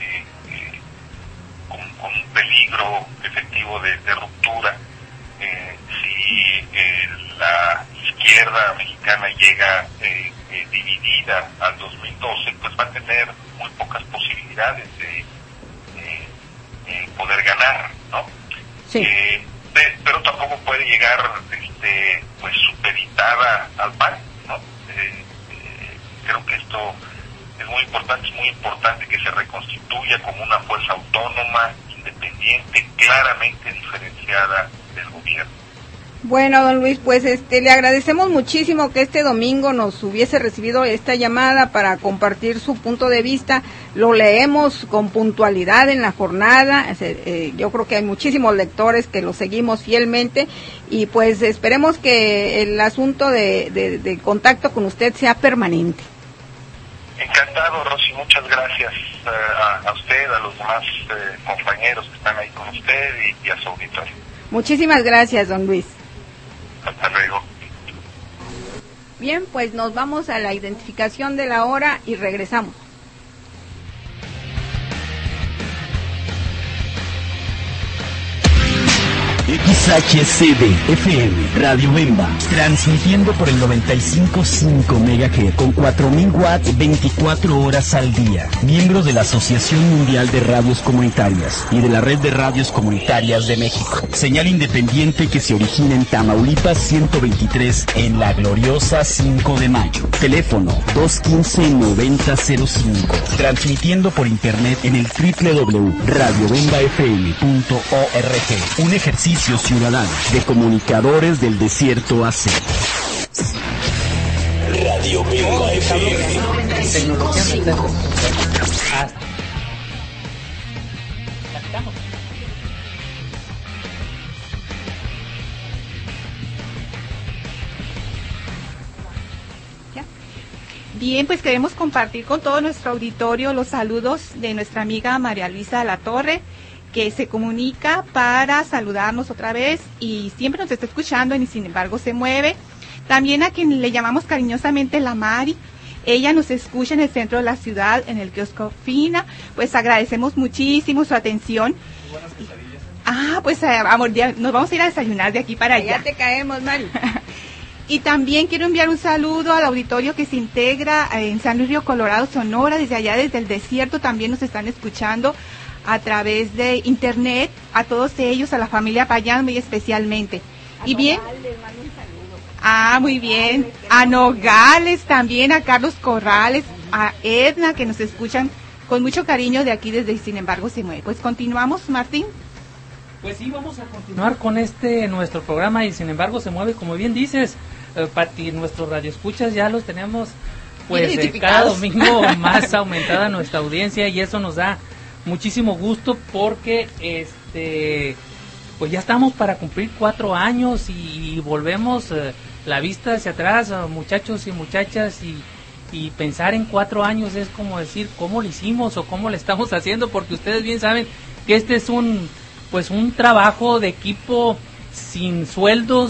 con un peligro efectivo de ruptura. Si la izquierda mexicana llega dividida al 2012, pues va a tener muy pocas posibilidades de poder ganar, ¿no? Sí. Pero tampoco puede llegar pues supeditada al PAN, ¿no? Creo que esto es muy importante que se reconstituya como una fuerza autónoma, independiente, claramente diferenciada del gobierno. Bueno, don Luis, pues le agradecemos muchísimo que este domingo nos hubiese recibido esta llamada para compartir su punto de vista. Lo leemos con puntualidad en la jornada. Yo creo que hay muchísimos lectores que lo seguimos fielmente y pues esperemos que el asunto de contacto con usted sea permanente. Encantado, Rosy, muchas gracias a usted, a los demás compañeros que están ahí con usted y a su auditorio. Muchísimas gracias, don Luis. Hasta luego. Bien, pues nos vamos a la identificación de la hora y regresamos. XHCD FM, Radio Bemba, transmitiendo por el 95.5 MHz con 4.000 watts 24 horas al día. Miembros de la Asociación Mundial de Radios Comunitarias y de la Red de Radios Comunitarias de México. Señal independiente que se origina en Tamaulipas 123 en la gloriosa 5 de Mayo. Teléfono 215-9005. Transmitiendo por internet en el www.radiobembafm.org. Un ejercicio ciudadano de comunicadores del desierto AC. Radio Bemba FM. Bien, pues queremos compartir con todo nuestro auditorio los saludos de nuestra amiga María Luisa de la Torre, que se comunica para saludarnos otra vez y siempre nos está escuchando y sin embargo se mueve. También a quien le llamamos cariñosamente la Mari, ella nos escucha en el centro de la ciudad, en el kiosco Fina, pues agradecemos muchísimo su atención. Pues amor, nos vamos a ir a desayunar de aquí para allá. Ya te caemos, Mari. Y también quiero enviar un saludo al auditorio que se integra en San Luis Río Colorado, Sonora, desde allá, desde el desierto, también nos están escuchando a través de internet, a todos ellos, a la familia Payán muy especialmente. Y bien, muy bien, a Nogales también, a Carlos Corrales, a Edna, que nos escuchan con mucho cariño de aquí desde Sin embargo se mueve. Pues continuamos, Martín. Pues sí, vamos a continuar con nuestro programa y Sin embargo se mueve, como bien dices, Pati, nuestros radioescuchas ya los tenemos pues cada domingo más aumentada nuestra audiencia y eso nos da muchísimo gusto porque pues ya estamos para cumplir 4 años y volvemos la vista hacia atrás, muchachos y muchachas, y pensar en 4 años es como decir cómo lo hicimos o cómo lo estamos haciendo, porque ustedes bien saben que este es un trabajo de equipo sin sueldos,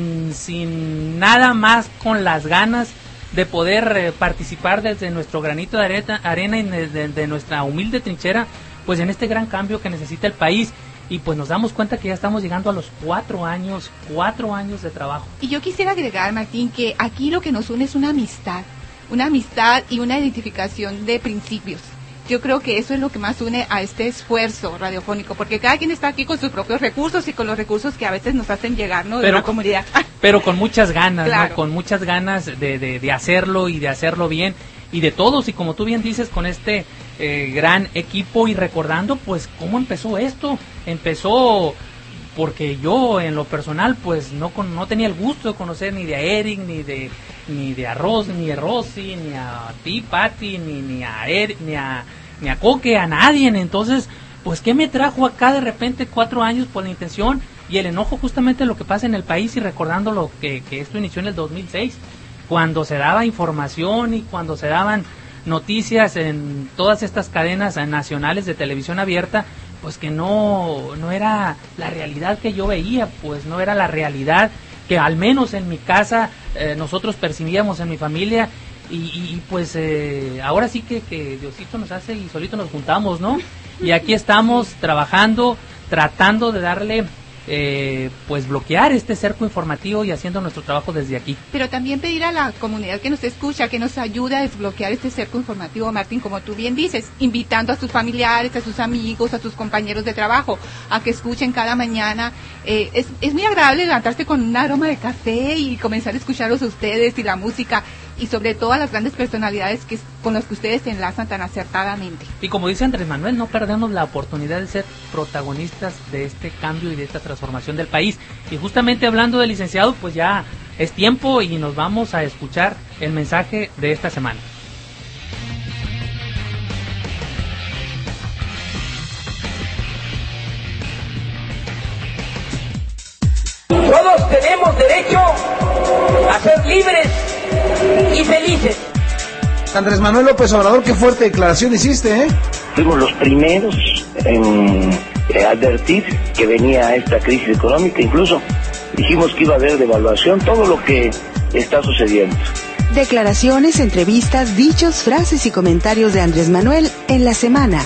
sin nada más, con las ganas de poder participar desde nuestro granito de arena y de nuestra humilde trinchera, pues en este gran cambio que necesita el país. Y pues nos damos cuenta que ya estamos llegando a los 4 años de trabajo. Y yo quisiera agregar, Martín, que aquí lo que nos une es una amistad y una identificación de principios. Yo creo que eso es lo que más une a este esfuerzo radiofónico, porque cada quien está aquí con sus propios recursos y con los recursos que a veces nos hacen llegar, ¿no? De la comunidad. Pero con muchas ganas, claro, ¿no? Con muchas ganas de hacerlo y de hacerlo bien, y de todos, y como tú bien dices, con este gran equipo, y recordando pues cómo empezó esto. Empezó porque yo en lo personal pues no tenía el gusto de conocer ni de Eric, ni de Rosy, ni a ti, Pati, ni a Eric, ni a Coque, a nadie. Entonces, pues ¿qué me trajo acá de repente 4 años? Por la intención y el enojo justamente de lo que pasa en el país, y recordando lo que esto inició en el 2006, cuando se daba información y cuando se daban noticias en todas estas cadenas nacionales de televisión abierta, pues que no era la realidad que yo veía, pues no era la realidad que al menos en mi casa nosotros percibíamos, en mi familia, y pues ahora sí que Diosito nos hace y solito nos juntamos, ¿no? Y aquí estamos trabajando, tratando de darle pues bloquear este cerco informativo y haciendo nuestro trabajo desde aquí. Pero también pedir a la comunidad que nos escucha, que nos ayude a desbloquear este cerco informativo, Martín, como tú bien dices, invitando a sus familiares, a sus amigos, a sus compañeros de trabajo, a que escuchen cada mañana. Es muy agradable levantarse con un aroma de café y comenzar a escucharlos a ustedes y la música. y sobre todo a las grandes personalidades con las que ustedes se enlazan tan acertadamente. Y como dice Andrés Manuel, no perdemos la oportunidad de ser protagonistas de este cambio y de esta transformación del país. Y justamente hablando del licenciado, pues ya es tiempo y nos vamos a escuchar el mensaje de esta semana. Todos tenemos derecho a ser libres y felices. Andrés Manuel López Obrador, qué fuerte declaración hiciste, ¿eh? Fuimos los primeros en advertir que venía esta crisis económica, incluso dijimos que iba a haber devaluación, todo lo que está sucediendo. Declaraciones, entrevistas, dichos, frases y comentarios de Andrés Manuel en la semana.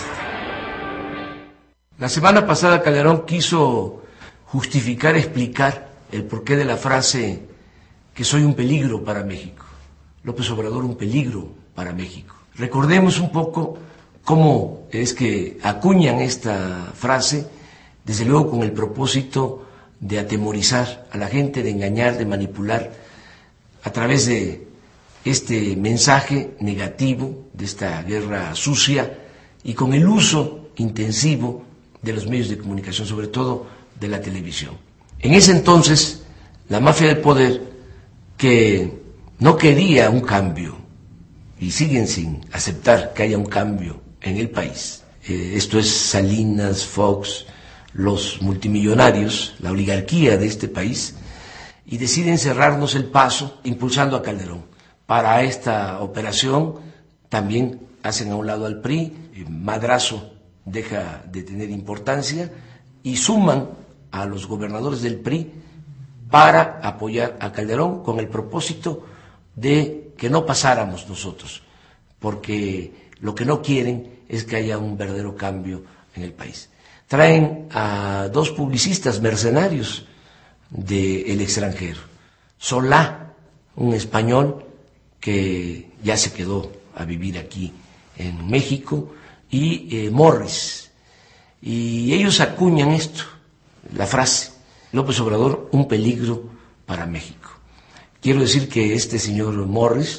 La semana pasada Calderón quiso justificar, explicar el porqué de la frase que soy un peligro para México. López Obrador, un peligro para México. Recordemos un poco cómo es que acuñan esta frase, desde luego con el propósito de atemorizar a la gente, de engañar, de manipular a través de este mensaje negativo, de esta guerra sucia, y con el uso intensivo de los medios de comunicación, sobre todo de la televisión. En ese entonces, la mafia del poder, que no quería un cambio, y siguen sin aceptar que haya un cambio en el país, esto es Salinas, Fox, los multimillonarios, la oligarquía de este país, y deciden cerrarnos el paso impulsando a Calderón. Para esta operación también hacen a un lado al PRI, Madrazo deja de tener importancia y suman a los gobernadores del PRI para apoyar a Calderón con el propósito de que no pasáramos nosotros, porque lo que no quieren es que haya un verdadero cambio en el país. Traen a dos publicistas mercenarios del extranjero, Solá, un español que ya se quedó a vivir aquí en México, y Morris, y ellos acuñan esto, la frase, López Obrador, un peligro para México. Quiero decir que este señor Morris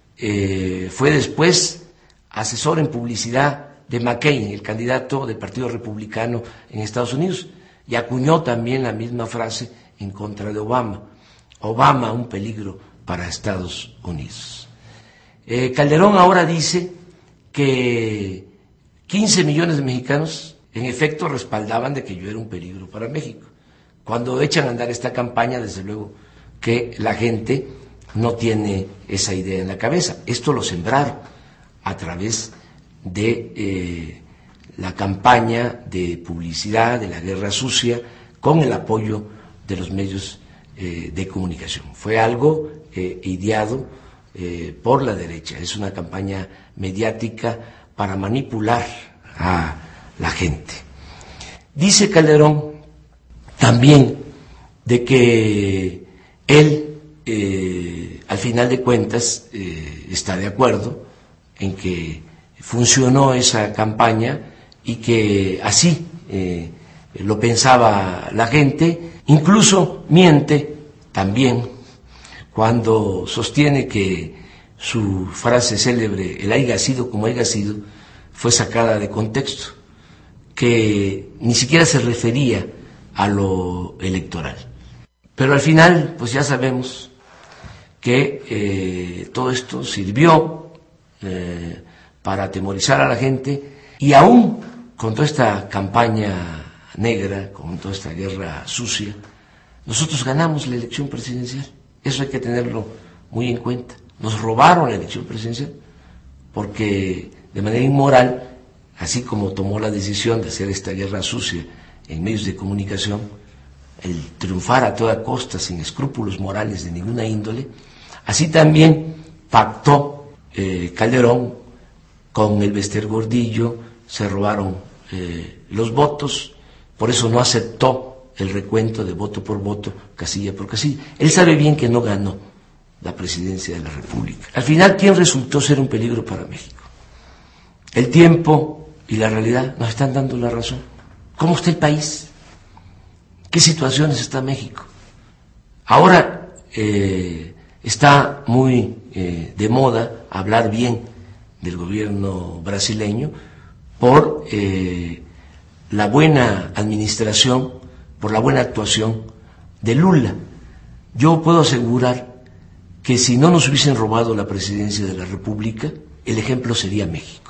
fue después asesor en publicidad de McCain, el candidato del Partido Republicano en Estados Unidos, y acuñó también la misma frase en contra de Obama. Obama, un peligro para Estados Unidos. Calderón ahora dice que 15 millones de mexicanos en efecto respaldaban de que yo era un peligro para México. Cuando echan a andar esta campaña, desde luego que la gente no tiene esa idea en la cabeza. Esto lo sembraron a través de la campaña de publicidad, de la guerra sucia, con el apoyo de los medios de comunicación. Fue algo ideado por la derecha. Es una campaña mediática para manipular a la gente. Dice Calderón también de que él, al final de cuentas, está de acuerdo en que funcionó esa campaña y que así lo pensaba la gente. Incluso miente también cuando sostiene que su frase célebre, el haya sido como haya sido, fue sacada de contexto, que ni siquiera se refería a lo electoral. Pero al final, pues ya sabemos que todo esto sirvió para atemorizar a la gente, y aún con toda esta campaña negra, con toda esta guerra sucia, nosotros ganamos la elección presidencial. Eso hay que tenerlo muy en cuenta. Nos robaron la elección presidencial porque de manera inmoral, así como tomó la decisión de hacer esta guerra sucia en medios de comunicación, el triunfar a toda costa sin escrúpulos morales de ninguna índole, así también pactó Calderón con el Bester Gordillo, se robaron los votos, por eso no aceptó el recuento de voto por voto, casilla por casilla. Él sabe bien que no ganó la presidencia de la República. Al final, ¿quién resultó ser un peligro para México? El tiempo y la realidad nos están dando la razón. ¿Cómo está el país? ¿Qué situaciones está México? Ahora está muy de moda hablar bien del gobierno brasileño por la buena administración, por la buena actuación de Lula. Yo puedo asegurar que si no nos hubiesen robado la presidencia de la República, el ejemplo sería México.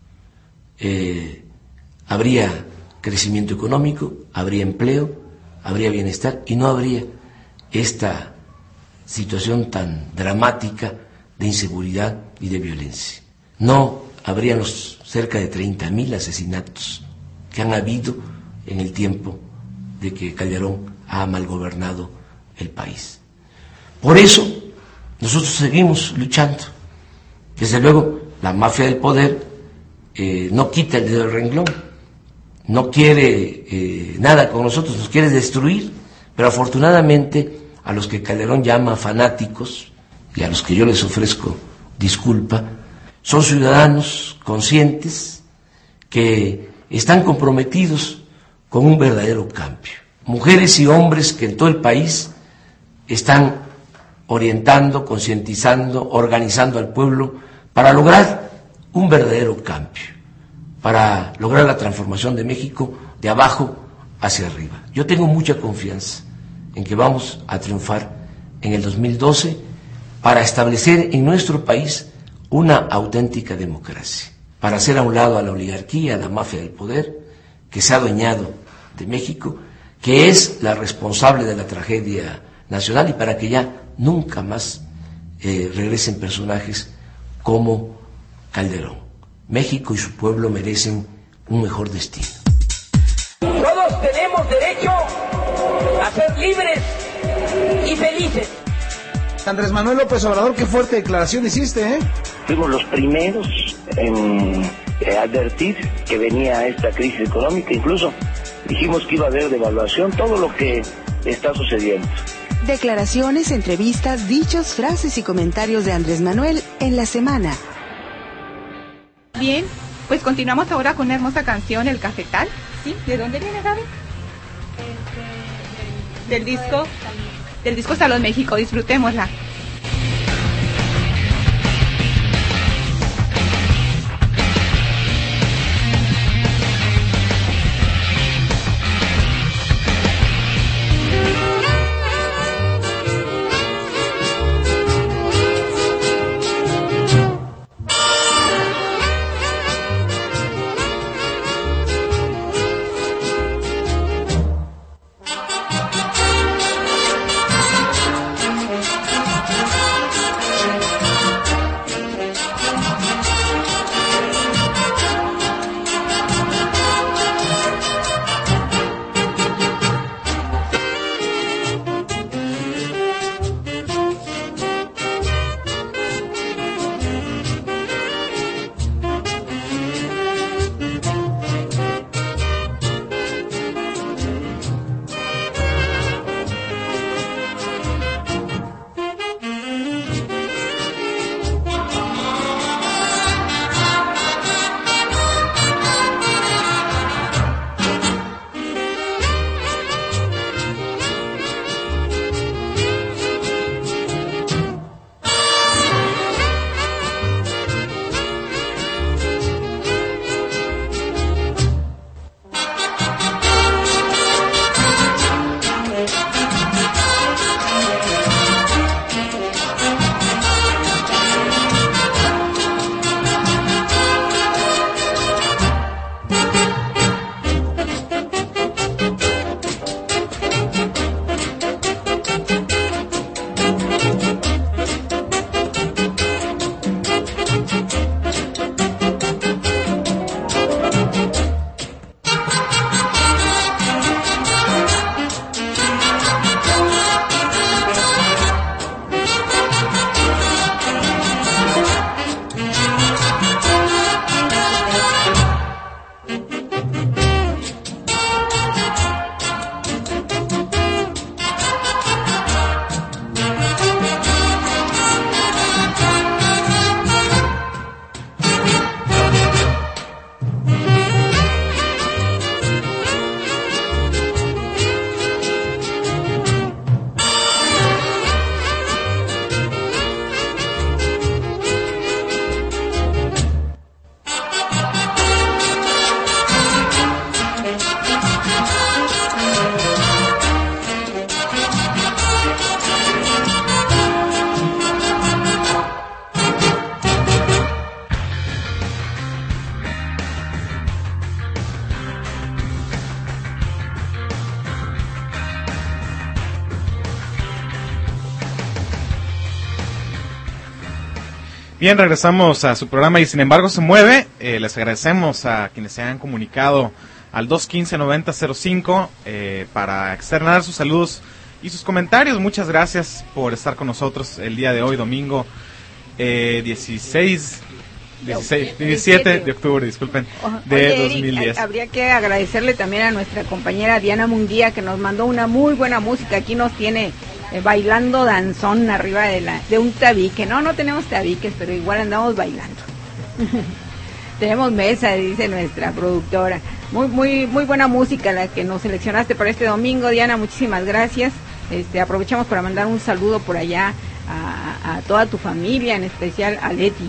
Habría crecimiento económico, habría empleo, habría bienestar y no habría esta situación tan dramática de inseguridad y de violencia. No habrían los cerca de 30.000 asesinatos que han habido en el tiempo de que Calderón ha malgobernado el país. Por eso nosotros seguimos luchando. Desde luego, la mafia del poder no quita el dedo del renglón, no quiere nada con nosotros, nos quiere destruir, pero afortunadamente a los que Calderón llama fanáticos y a los que yo les ofrezco disculpa, son ciudadanos conscientes que están comprometidos con un verdadero cambio. Mujeres y hombres que en todo el país están orientando, concientizando, organizando al pueblo para lograr un verdadero cambio, para lograr la transformación de México de abajo hacia arriba. Yo tengo mucha confianza en que vamos a triunfar en el 2012 para establecer en nuestro país una auténtica democracia, para hacer a un lado a la oligarquía, a la mafia del poder, que se ha adueñado de México, que es la responsable de la tragedia nacional, y para que ya nunca más regresen personajes como Calderón. México y su pueblo merecen un mejor destino. Todos tenemos derecho a ser libres y felices. Andrés Manuel López Obrador, qué fuerte declaración hiciste, ¿eh? Fuimos los primeros en advertir que venía esta crisis económica, incluso dijimos que iba a haber devaluación, todo lo que está sucediendo. Declaraciones, entrevistas, dichos, frases y comentarios de Andrés Manuel en la semana. Bien, pues continuamos ahora con una hermosa canción, El Cafetal. ¿Sí? ¿De dónde viene, Gaby? Del disco Salón México. Disfrutémosla. Bien, regresamos a su programa y sin embargo se mueve. Les agradecemos a quienes se han comunicado al 215-9005 para externar sus saludos y sus comentarios. Muchas gracias por estar con nosotros el día de hoy, domingo 17 de octubre, disculpen, de 2010. Eric, habría que agradecerle también a nuestra compañera Diana Munguía, que nos mandó una muy buena música. Aquí nos tiene bailando danzón arriba de un tabique. No tenemos tabiques, pero igual andamos bailando. Tenemos mesa, dice nuestra productora. Muy buena música la que nos seleccionaste para este domingo, Diana, muchísimas gracias. Aprovechamos para mandar un saludo por allá a toda tu familia, en especial a Leti.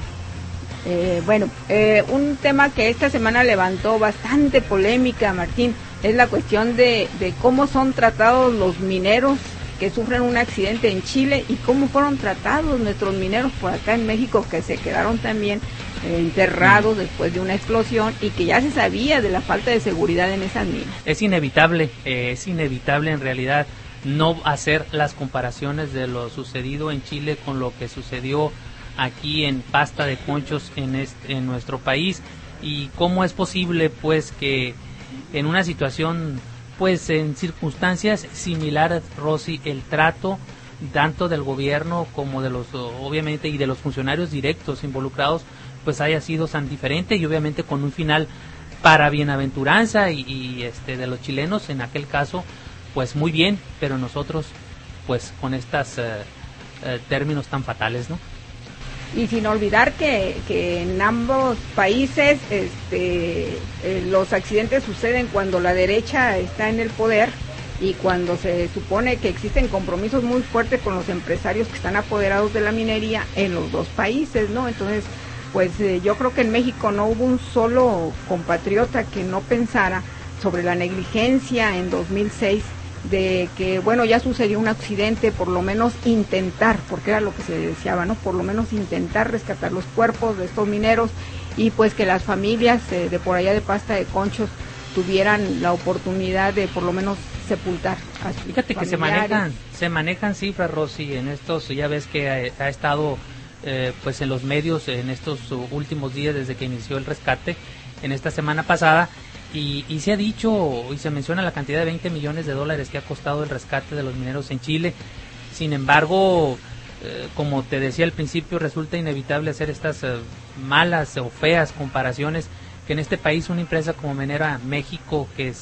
Un tema que esta semana levantó bastante polémica, Martín, es la cuestión de cómo son tratados los mineros que sufren un accidente en Chile y cómo fueron tratados nuestros mineros por acá en México, que se quedaron también enterrados después de una explosión y que ya se sabía de la falta de seguridad en esas minas. Es inevitable en realidad no hacer las comparaciones de lo sucedido en Chile con lo que sucedió aquí en Pasta de Conchos en nuestro país, y cómo es posible pues que en una situación pues en circunstancias similares, Rosy, el trato tanto del gobierno como de los, obviamente, y de los funcionarios directos involucrados pues haya sido tan diferente, y obviamente con un final para bienaventuranza y de los chilenos en aquel caso pues muy bien, pero nosotros pues con estos términos tan fatales, ¿no? Y sin olvidar que en ambos países los accidentes suceden cuando la derecha está en el poder y cuando se supone que existen compromisos muy fuertes con los empresarios que están apoderados de la minería en los dos países, ¿no? Entonces, pues yo creo que en México no hubo un solo compatriota que no pensara sobre la negligencia en 2006 de que, bueno, ya sucedió un accidente, por lo menos intentar, porque era lo que se deseaba, ¿no? Por lo menos intentar rescatar los cuerpos de estos mineros y pues que las familias de por allá de Pasta de Conchos tuvieran la oportunidad de por lo menos sepultar a sus Fíjate que se manejan cifras, Rosy, en estos, ya ves que ha estado pues en los medios en estos últimos días desde que inició el rescate, en esta semana pasada. Y se ha dicho y se menciona la cantidad de $20 millones que ha costado el rescate de los mineros en Chile. Sin embargo, como te decía al principio, resulta inevitable hacer estas malas o feas comparaciones, que en este país una empresa como Minera México, que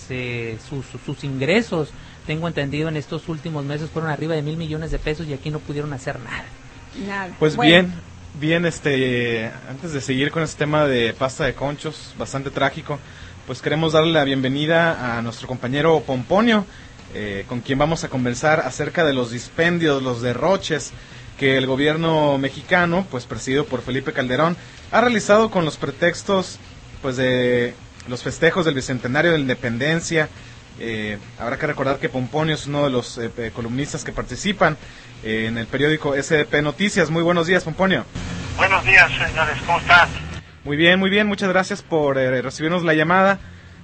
sus ingresos, tengo entendido, en estos últimos meses fueron arriba de $1,000 millones y aquí no pudieron hacer nada. Pues bueno. bien, antes de seguir con este tema de Pasta de Conchos, bastante trágico, pues queremos darle la bienvenida a nuestro compañero Pomponio, con quien vamos a conversar acerca de los dispendios, los derroches que el gobierno mexicano, pues presidido por Felipe Calderón, ha realizado con los pretextos pues de los festejos del Bicentenario de la Independencia. Habrá que recordar que Pomponio es uno de los columnistas que participan en el periódico SDP Noticias. Muy buenos días, Pomponio. Buenos días, señores, ¿cómo están? Muy bien, muchas gracias por recibirnos la llamada.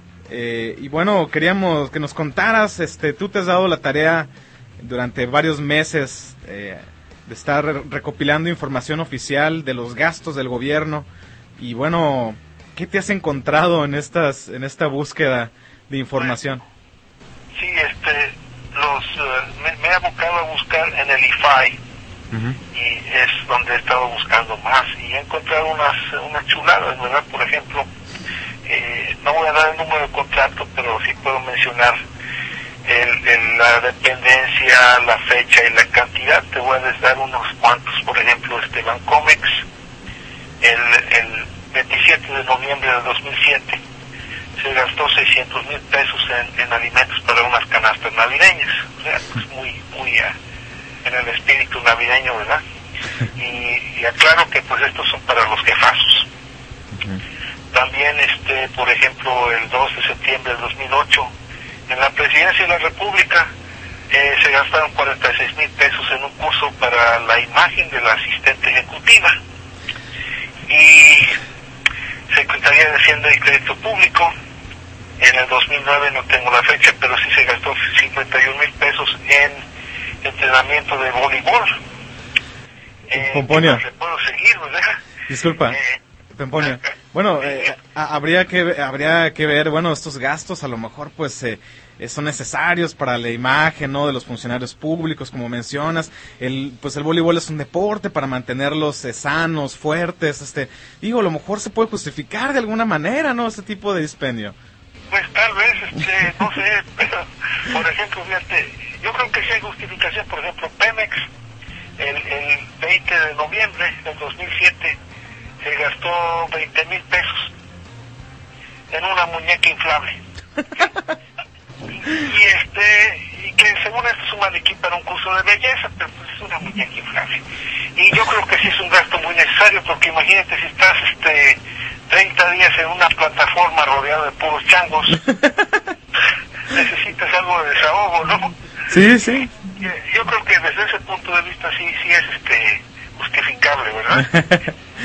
Y bueno, queríamos que nos contaras, tú te has dado la tarea durante varios meses de estar recopilando información oficial de los gastos del gobierno, y bueno, ¿qué te has encontrado en esta búsqueda de información? Sí, me he abocado a buscar en el IFAI. Y es donde he estado buscando más y he encontrado unas chuladas, ¿verdad? Por ejemplo, no voy a dar el número de contrato, pero sí puedo mencionar la dependencia, la fecha y la cantidad. Te voy a dar unos cuantos. Por ejemplo, Bancomex, el 27 de noviembre de 2007 se gastó $600,000 en alimentos para unas canastas navideñas. O sea, pues muy en el espíritu navideño, ¿verdad? Y aclaro que pues estos son para los jefazos. También, por ejemplo, el 2 de septiembre del 2008, en la Presidencia de la República se gastaron $46,000 en un curso para la imagen de la asistente ejecutiva. Y Secretaría de Hacienda y Crédito Público, en el 2009, no tengo la fecha, pero sí se gastó $51,000 en entrenamiento de voleibol. Pomponio. ¿Qué puedo seguir, verdad? Disculpa, Temponio. Bueno, habría que ver, bueno, estos gastos a lo mejor pues son necesarios para la imagen, ¿no?, de los funcionarios públicos, como mencionas. El voleibol es un deporte para mantenerlos sanos, fuertes. Digo, a lo mejor se puede justificar de alguna manera, ¿no?, ese tipo de dispendio. Pues tal vez, no sé, pero por ejemplo, fíjate, yo creo que sí hay justificación. Por ejemplo, Pemex, el 20 de noviembre del 2007, se gastó 20,000 pesos en una muñeca inflable. Y que según esto es un maniquí para un curso de belleza, pero pues es una muñeca inflable. Y yo creo que sí es un gasto muy necesario, porque imagínate si estás 30 días en una plataforma rodeado de puros changos, necesitas algo de desahogo, ¿no? Sí, sí. Yo creo que desde ese punto de vista sí es justificable, ¿verdad?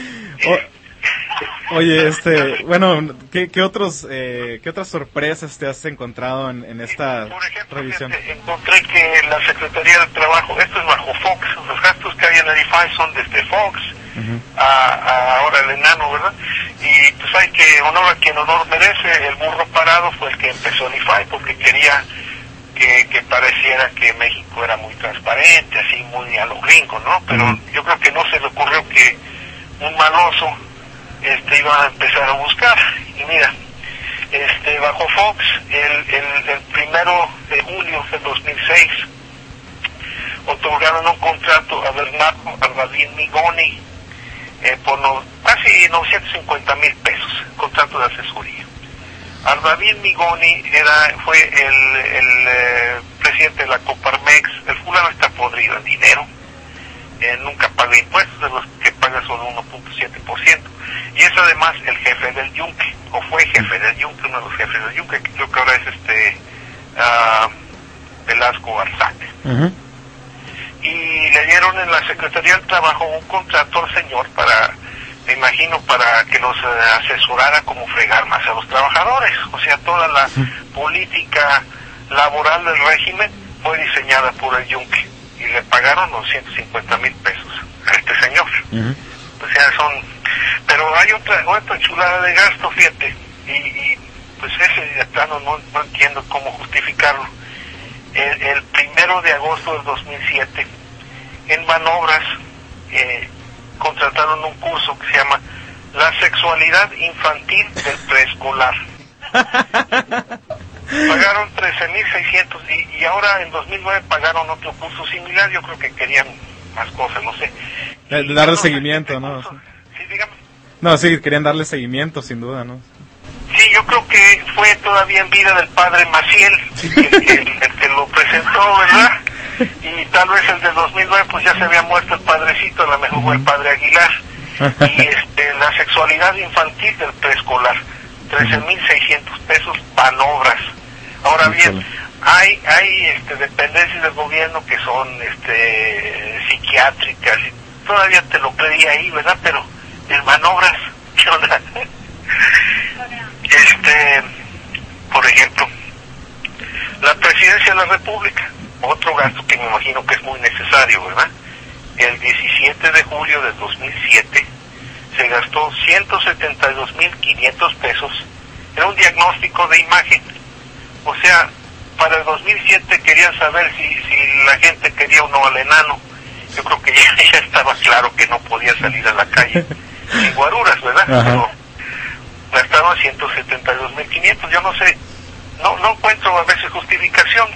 Oye, bueno, ¿qué otras sorpresas te has encontrado en esta revisión? Encontré que la Secretaría del Trabajo, esto es bajo Fox, los gastos que hay en el IFAI son desde Fox a ahora el enano, ¿verdad? Y pues hay que honor a quien honor merece. El burro parado fue el que empezó el IFAI porque quería que pareciera que México era muy transparente, así muy a lo gringo, ¿no? Pero yo creo que no se le ocurrió que un maloso iba a empezar a buscar. Y mira, bajo Fox, el 1 de julio del 2006 otorgaron un contrato a Bernardo Arvadín Migoni por casi 950,000 pesos, contrato de asesoría. Arvadín Migoni fue el presidente de la Coparmex. El fulano está podrido en dinero, nunca paga impuestos, de los que paga solo 1.7%, y es además el jefe del Yunque, o fue jefe del Yunque, uno de los jefes del Yunque, que creo que ahora es Velasco Arzate. Y le dieron en la Secretaría del Trabajo un contrato al señor me imagino, para que los asesorara cómo fregar más a los trabajadores. O sea, toda la política laboral del régimen fue diseñada por el Yunque, y le pagaron 250,000 pesos a este señor. O sea, pero hay otra chulada de gasto, fíjate, y pues ese de plano no entiendo cómo justificarlo. El 1 de agosto del 2007, en Manobras, contrataron un curso que se llama La Sexualidad Infantil del Preescolar. Pagaron 13,600 y ahora en 2009 pagaron otro curso similar. Yo creo que querían más cosas, no sé. Darle seguimiento, ¿no? Sí, dígame. No, sí, querían darle seguimiento, sin duda, ¿no? Sí, yo creo que fue todavía en vida del padre Maciel, el que lo presentó, ¿verdad? Y tal vez el de 2009 pues ya se había muerto el padrecito, a lo mejor fue el padre Aguilar. Y la sexualidad infantil del preescolar, 13,600 pesos, Manobras. Ahora bien, hay dependencias del gobierno que son psiquiátricas, y todavía te lo pedí ahí, ¿verdad? Pero en Manobras, ¿qué onda? Por ejemplo, la Presidencia de la República, otro gasto que me imagino que es muy necesario, ¿verdad? El 17 de julio del 2007 se gastó 172,500 pesos en un diagnóstico de imagen. O sea, para el 2007 querían saber si la gente quería o no al enano. Yo creo que ya estaba claro que no podía salir a la calle sin guaruras, ¿verdad? Pero gastaron 172,500. Yo no sé, no encuentro a veces justificación.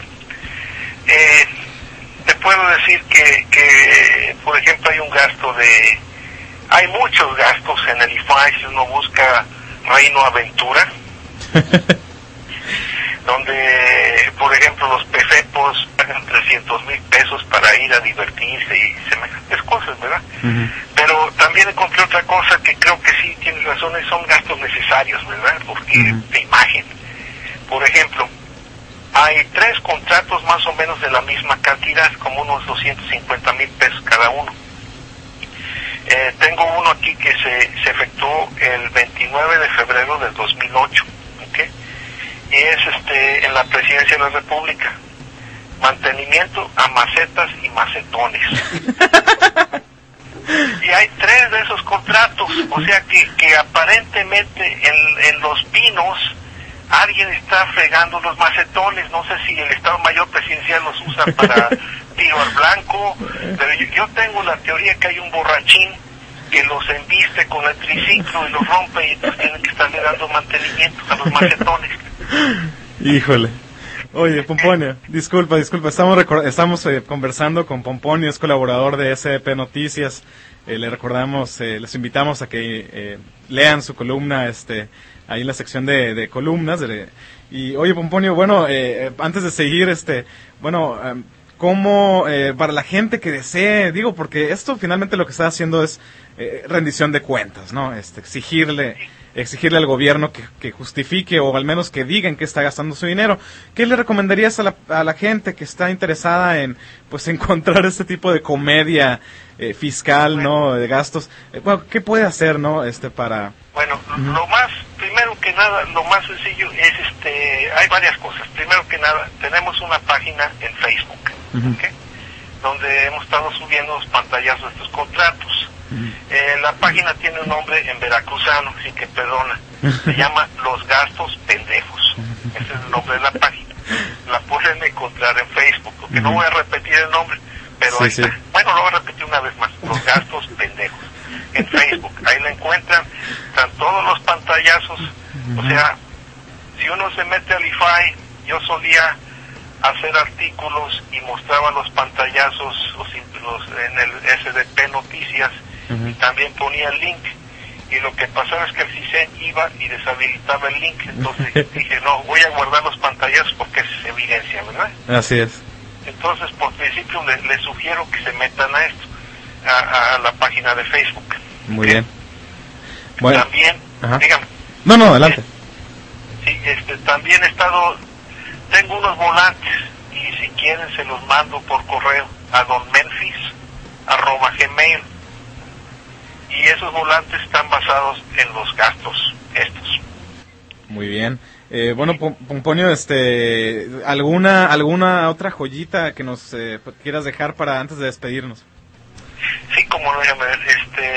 Te puedo decir que por ejemplo hay muchos gastos en el IFAI. Si uno busca Reino Aventura, donde por ejemplo los pefepos pagan 300,000 pesos para ir a divertirse y semejantes cosas, ¿verdad? Pero también encontré otra cosa que creo que sí tienes razón, son gastos necesarios, ¿verdad? Porque de imagen, por ejemplo, hay 3 contratos más o menos de la misma cantidad, como unos 250,000 pesos cada uno. Tengo uno aquí que se efectuó el 29 de febrero del 2008, ¿okay? Y es en la Presidencia de la República, mantenimiento a macetas y macetones. Y hay 3 de esos contratos, o sea que aparentemente en Los Pinos alguien está fregando los macetones. No sé si el Estado Mayor Presidencial los usa para tiro al blanco, pero yo tengo la teoría que hay un borrachín que los embiste con el triciclo y los rompe, y entonces tienen que estarle dando mantenimiento a los macetones. Híjole. Oye, Pomponio, disculpa, estamos conversando con Pomponio, es colaborador de SDP Noticias. Le recordamos, les invitamos a que lean su columna ahí en la sección de columnas. Y oye, Pomponio, bueno, antes de seguir, ¿cómo para la gente que desee, porque esto finalmente lo que está haciendo es rendición de cuentas, ¿no? Exigirle al gobierno que justifique o al menos que diga en qué está gastando su dinero. ¿Qué le recomendarías a la gente que está interesada en encontrar este tipo de comedia fiscal, ¿no? De gastos. ¿Qué puede hacer, no? Para... Bueno, primero que nada, lo más sencillo es hay varias cosas. Primero que nada, tenemos una página en Facebook, ¿okay? Donde hemos estado subiendo los pantallazos de estos contratos. La página tiene un nombre en veracruzano, así que perdona. Se llama Los Gastos Pendejos. Ese es el nombre de la página. La pueden encontrar en Facebook, porque no voy a repetir el nombre, pero ahí está. Bueno, lo voy a repetir una vez más. Los Gastos Pendejos. En Facebook, ahí la encuentran. Están todos los pantallazos. O sea, si uno se mete al IFAI, yo solía hacer artículos y mostraba los pantallazos en el SDP Noticias, y también ponía el link, y lo que pasaba es que el CISEN iba y deshabilitaba el link. Entonces dije, no, voy a guardar los pantallazos porque es evidencia, ¿verdad? Así es. Entonces, por principio, les sugiero que se metan a esto, a la página de Facebook. Muy bien. Bueno. También, dígame. No, adelante. Sí, también tengo unos volantes, y si quieren se los mando por correo a donmenfis@gmail, y esos volantes están basados en los gastos estos. Muy bien. Bueno, Pomponio, ¿alguna otra joyita que nos quieras dejar para antes de despedirnos? Sí, como no, déjame ver,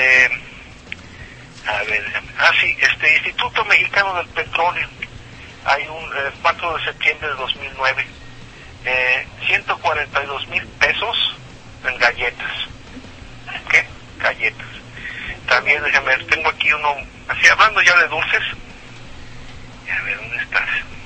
Instituto Mexicano del Petróleo. Hay un 4 de septiembre de 2009, 142,000 pesos en galletas. ¿Qué? Galletas. También, déjame ver, tengo aquí uno, así hablando ya de dulces. A ver, ¿dónde estás?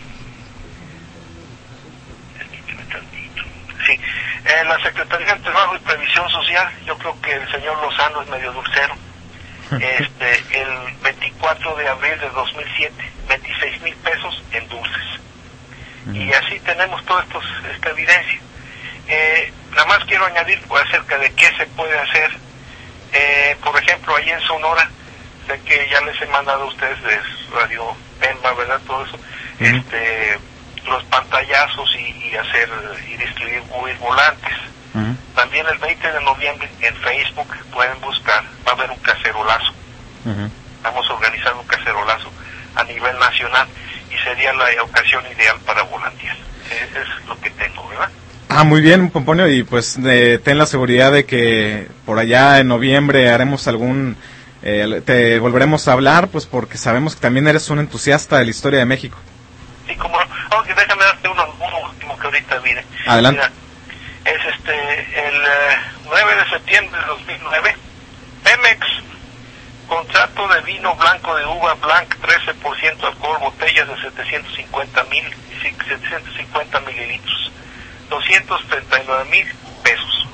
Permíteme tantito. Sí, la Secretaría de Trabajo y Previsión Social, yo creo que el señor Lozano es medio dulcero. El 24 de abril de 2007, 26,000 pesos en dulces. Y así tenemos toda esta evidencia. Nada más quiero añadir acerca de qué se puede hacer. Por ejemplo, ahí en Sonora, sé que ya les he mandado a ustedes de Radio Bemba, ¿verdad? Todo eso, los pantallazos y distribuir volantes. También el 20 de noviembre en Facebook pueden buscar, va a haber un cacerolazo. Vamos a organizar un cacerolazo a nivel nacional y sería la ocasión ideal para volantear. Es lo que tengo, ¿verdad? Muy bien, Pomponio, y pues ten la seguridad de que por allá en noviembre haremos te volveremos a hablar, pues porque sabemos que también eres un entusiasta de la historia de México. Sí, como no. Déjame darte uno último que ahorita viene. Adelante. Mira, es el 9 de septiembre de 2009, Pemex, contrato de vino blanco de uva blanc, 13% alcohol, botellas de 750 mililitros, 239,000 pesos.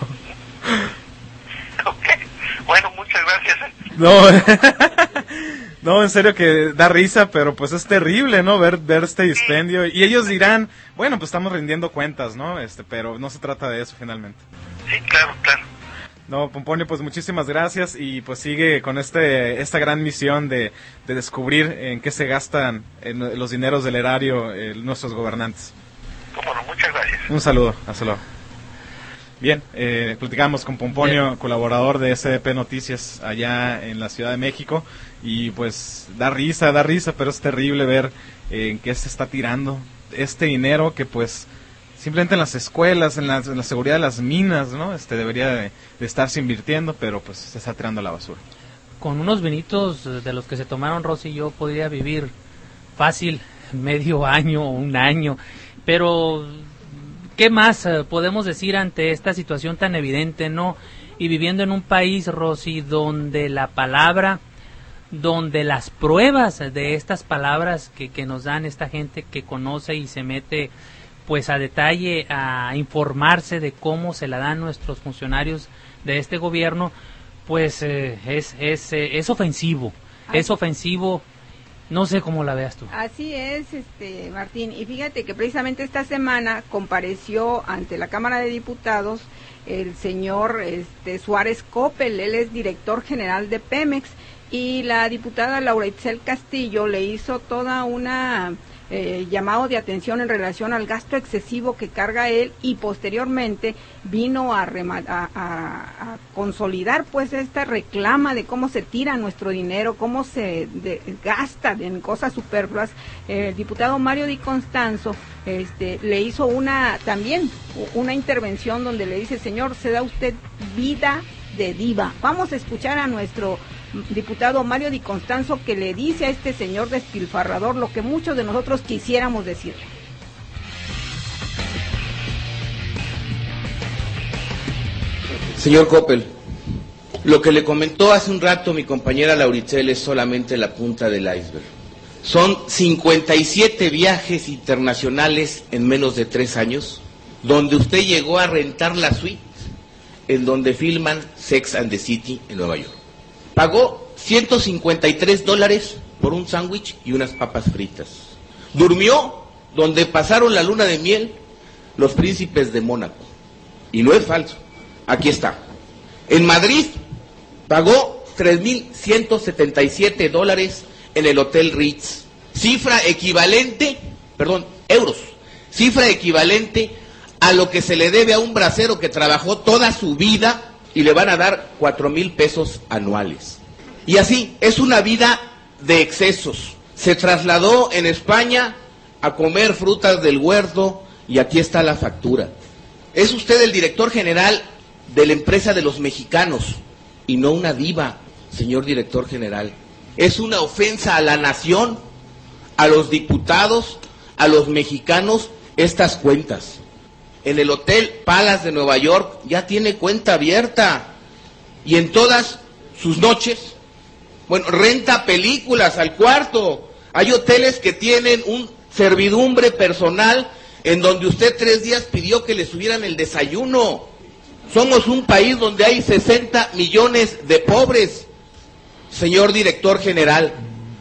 Ok, bueno, muchas gracias. No, en serio que da risa, pero pues es terrible, ¿no? Ver este dispendio. Y ellos dirán, bueno, pues estamos rindiendo cuentas, ¿no? Pero no se trata de eso finalmente. Sí, claro. No, Pomponio, pues muchísimas gracias y pues sigue con esta gran misión de descubrir en qué se gastan los dineros del erario nuestros gobernantes. Bueno, muchas gracias. Un saludo, hasta luego. Bien, platicamos con Pomponio, colaborador de SDP Noticias allá en la Ciudad de México, y pues da risa, pero es terrible ver en qué se está tirando este dinero que pues simplemente en las escuelas, en la seguridad de las minas, ¿no? Debería de estarse invirtiendo, pero pues se está tirando a la basura. Con unos vinitos de los que se tomaron Rosy y yo podría vivir fácil medio año o un año, pero ¿qué más podemos decir ante esta situación tan evidente, no? Y viviendo en un país, Rosy, donde la palabra, donde las pruebas de estas palabras que nos dan esta gente que conoce y se mete pues a detalle a informarse de cómo se la dan nuestros funcionarios de este gobierno, pues es ofensivo, es ofensivo. No sé cómo la veas tú. Así es, Martín, y fíjate que precisamente esta semana compareció ante la Cámara de Diputados el señor Suárez Coppel. Él es director general de Pemex, y la diputada Laura Itzel Castillo le hizo toda una llamado de atención en relación al gasto excesivo que carga él, y posteriormente vino a consolidar pues esta reclama de cómo se tira nuestro dinero, cómo se gasta en cosas superfluas. El diputado Mario Di Constanzo le hizo también una intervención donde le dice: señor, se da usted vida de diva. Vamos a escuchar a nuestro diputado Mario Di Constanzo, que le dice a este señor despilfarrador lo que muchos de nosotros quisiéramos decirle. Señor Coppel, lo que le comentó hace un rato mi compañera Lauritzel es solamente la punta del iceberg. Son 57 viajes internacionales en menos de 3 años, donde usted llegó a rentar la suite en donde filman Sex and the City en Nueva York. Pagó $153 por un sándwich y unas papas fritas. Durmió donde pasaron la luna de miel los príncipes de Mónaco. Y no es falso, aquí está. En Madrid pagó $3,177 en el Hotel Ritz. Euros. Cifra equivalente a lo que se le debe a un bracero que trabajó toda su vida y le van a dar 4,000 pesos anuales. Y así, es una vida de excesos. Se trasladó en España a comer frutas del huerto y aquí está la factura. Es usted el director general de la empresa de los mexicanos y no una diva, señor director general. Es una ofensa a la nación, a los diputados, a los mexicanos, estas cuentas. En el Hotel Palace de Nueva York ya tiene cuenta abierta y en todas sus noches, renta películas al cuarto. Hay hoteles que tienen un servidumbre personal en donde usted 3 días pidió que le subieran el desayuno. Somos un país donde hay 60 millones de pobres, señor director general.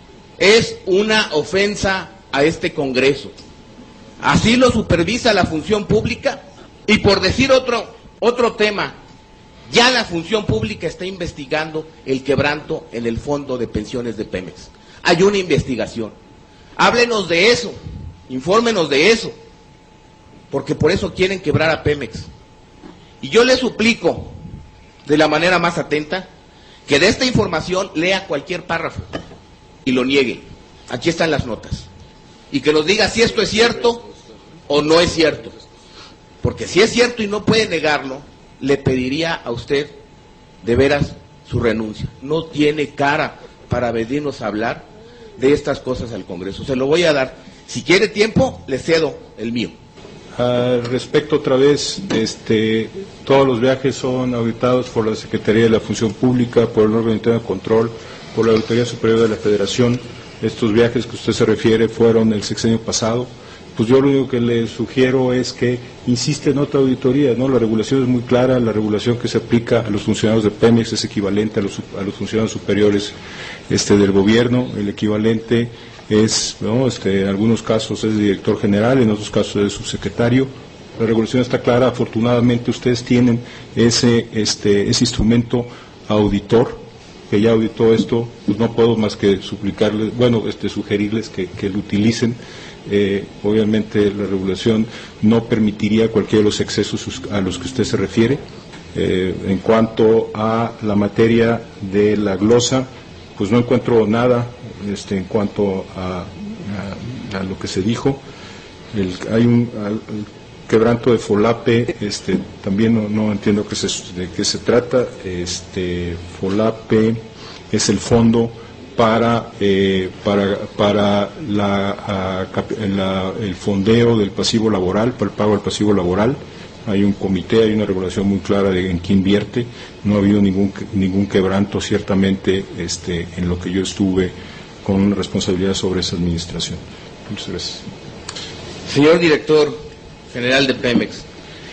Es una ofensa a este Congreso. Así lo supervisa la función pública. Y por decir otro tema, ya la función pública está investigando el quebranto en el fondo de pensiones de Pemex. Hay una investigación. Háblenos de eso, infórmenos de eso, porque por eso quieren quebrar a Pemex. Y yo le suplico, de la manera más atenta, que de esta información lea cualquier párrafo y lo niegue. Aquí están las notas. Y que nos diga si esto es cierto o no es cierto. Porque si es cierto y no puede negarlo, le pediría a usted de veras su renuncia. No tiene cara para venirnos a hablar de estas cosas al Congreso. Se lo voy a dar. Si quiere tiempo, le cedo el mío. Respecto otra vez, todos los viajes son auditados por la Secretaría de la Función Pública, por el órgano interno de control, por la Auditoría Superior de la Federación. Estos viajes que usted se refiere fueron el sexenio pasado. Pues yo lo único que le sugiero es que insiste en otra auditoría, ¿no? La regulación es muy clara, la regulación que se aplica a los funcionarios de Pemex es equivalente a los funcionarios superiores del gobierno. El equivalente es, ¿no? En algunos casos es director general, en otros casos es subsecretario. La regulación está clara. Afortunadamente ustedes tienen ese instrumento auditor que ya auditó esto. Pues no puedo más que suplicarles, sugerirles que lo utilicen. Obviamente la regulación no permitiría cualquiera de los excesos a los que usted se refiere. En cuanto a la materia de la glosa, pues no encuentro nada en cuanto a lo que se dijo. quebranto de FOLAPE, también no entiendo de qué se trata. FOLAPE es el fondo para el fondeo del pasivo laboral, para el pago del pasivo laboral. Hay un comité, hay una regulación muy clara de en qué invierte. No ha habido ningún quebranto, ciertamente, en lo que yo estuve con responsabilidad sobre esa administración. Muchas gracias. Señor director general de Pemex,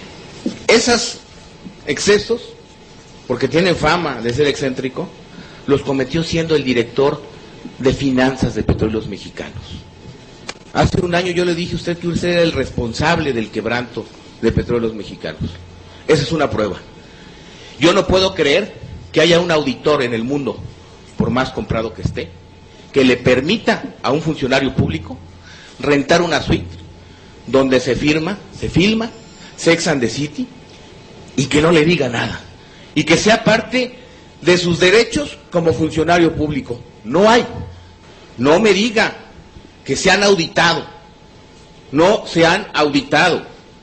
esos excesos, porque tienen fama de ser excéntrico, los cometió siendo el director de finanzas de Petróleos Mexicanos. Hace un año yo le dije a usted que usted era el responsable del quebranto de Petróleos Mexicanos. Esa es una prueba. Yo no puedo creer que haya un auditor en el mundo, por más comprado que esté, que le permita a un funcionario público rentar una suite donde se filma Sex and the City y que no le diga nada y que sea parte de sus derechos como funcionario público. No hay. No me diga que se han auditado. No se han auditado.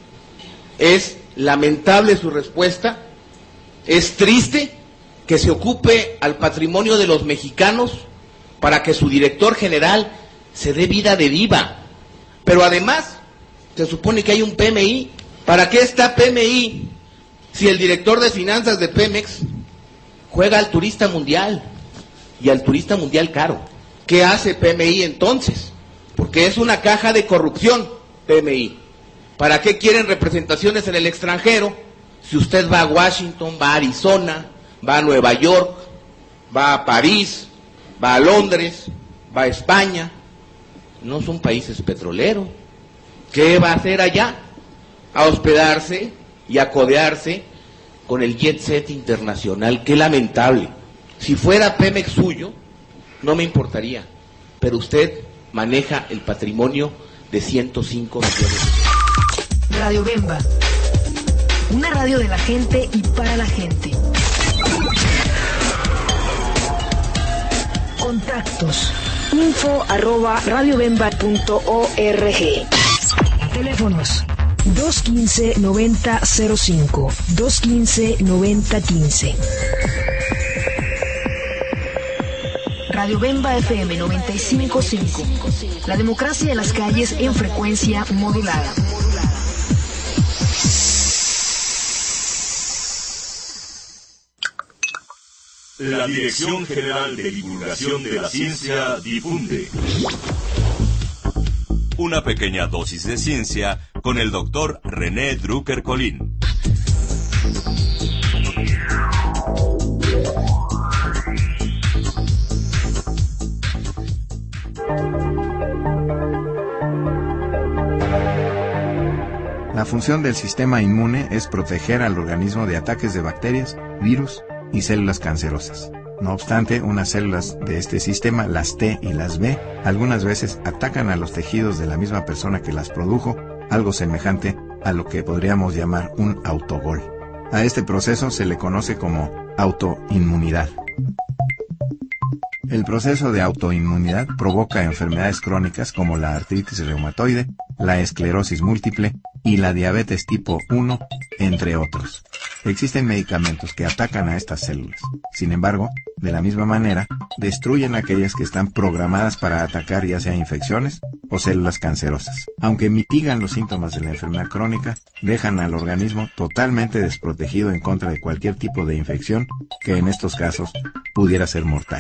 Es lamentable su respuesta. Es triste que se ocupe al patrimonio de los mexicanos para que su director general se dé vida de diva. Pero además, se supone que hay un PMI. ¿Para qué está PMI si el director de finanzas de Pemex juega al turista mundial y al turista mundial caro? ¿Qué hace PMI entonces? Porque es una caja de corrupción, PMI. ¿Para qué quieren representaciones en el extranjero si usted va a Washington, va a Arizona, va a Nueva York, va a París, va a Londres, va a España? No son países petroleros. ¿Qué va a hacer allá? A hospedarse y a codearse con el jet set internacional. Qué lamentable. Si fuera Pemex suyo, no me importaría, pero usted maneja el patrimonio de 105 millones. Radio Bemba, una radio de la gente y para la gente. Contactos: info@radiobemba.org. Teléfonos: 215-9005, 215-9015. Radio Bemba FM 95.5. La democracia de las calles en frecuencia modulada. La Dirección General de Divulgación de la Ciencia difunde una pequeña dosis de ciencia con el Dr. René Drucker Colín. La función del sistema inmune es proteger al organismo de ataques de bacterias, virus y células cancerosas. No obstante, unas células de este sistema, las T y las B, algunas veces atacan a los tejidos de la misma persona que las produjo, algo semejante a lo que podríamos llamar un autogol. A este proceso se le conoce como autoinmunidad. El proceso de autoinmunidad provoca enfermedades crónicas como la artritis reumatoide, la esclerosis múltiple y la diabetes tipo 1, entre otros. Existen medicamentos que atacan a estas células. Sin embargo, de la misma manera, destruyen aquellas que están programadas para atacar ya sea infecciones o células cancerosas. Aunque mitigan los síntomas de la enfermedad crónica, dejan al organismo totalmente desprotegido en contra de cualquier tipo de infección que en estos casos pudiera ser mortal.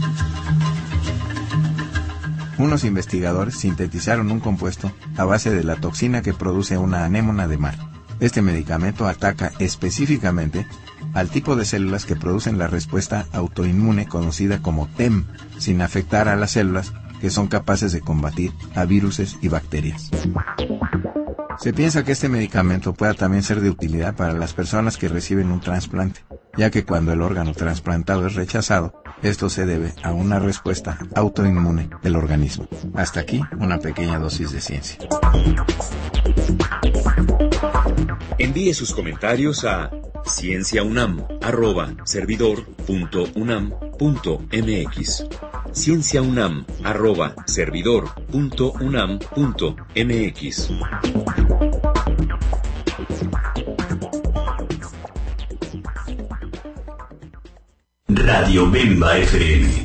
Unos investigadores sintetizaron un compuesto a base de la toxina que produce una anémona de mar. Este medicamento ataca específicamente al tipo de células que producen la respuesta autoinmune conocida como TEM, sin afectar a las células que son capaces de combatir a viruses y bacterias. Se piensa que este medicamento pueda también ser de utilidad para las personas que reciben un trasplante, ya que cuando el órgano trasplantado es rechazado, esto se debe a una respuesta autoinmune del organismo. Hasta aquí una pequeña dosis de ciencia. Envíe sus comentarios a cienciaunam@servidor.unam.mx. cienciaunam@servidor.unam.mx. Radio Bemba FM.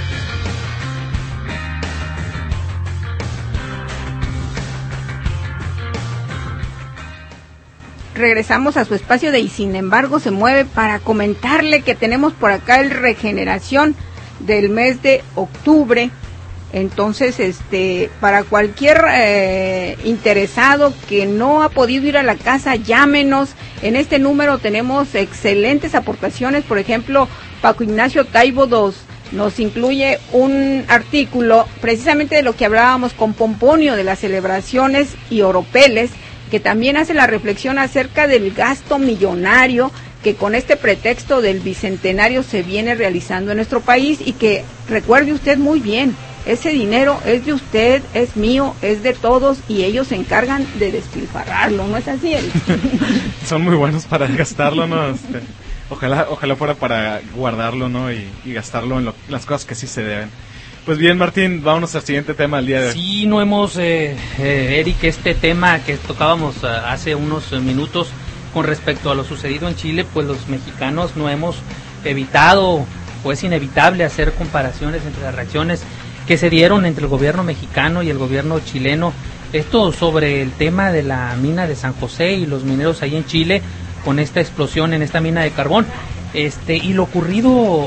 Regresamos a su espacio de Y Sin Embargo Se Mueve para comentarle que tenemos por acá el Regeneración del mes de octubre. Entonces, para cualquier interesado que no ha podido ir a la casa, llámenos. En este número tenemos excelentes aportaciones. Por ejemplo, Paco Ignacio Taibo II nos incluye un artículo precisamente de lo que hablábamos con Pomponio, de las celebraciones y oropeles, que también hace la reflexión acerca del gasto millonario que con este pretexto del bicentenario se viene realizando en nuestro país, y que recuerde usted muy bien, ese dinero es de usted, es mío, es de todos, y ellos se encargan de despilfarrarlo, ¿no es así, Eric? Son muy buenos para gastarlo, ¿no? Ojalá fuera para guardarlo, ¿no? Y gastarlo en las cosas que sí se deben. Pues bien, Martín, vámonos al siguiente tema del día de hoy. Sí, no hemos, Eric, este tema que tocábamos hace unos minutos con respecto a lo sucedido en Chile, pues los mexicanos no hemos evitado, o es inevitable hacer comparaciones entre las reacciones que se dieron entre el gobierno mexicano y el gobierno chileno. Esto sobre el tema de la mina de San José y los mineros ahí en Chile con esta explosión en esta mina de carbón. Y lo ocurrido,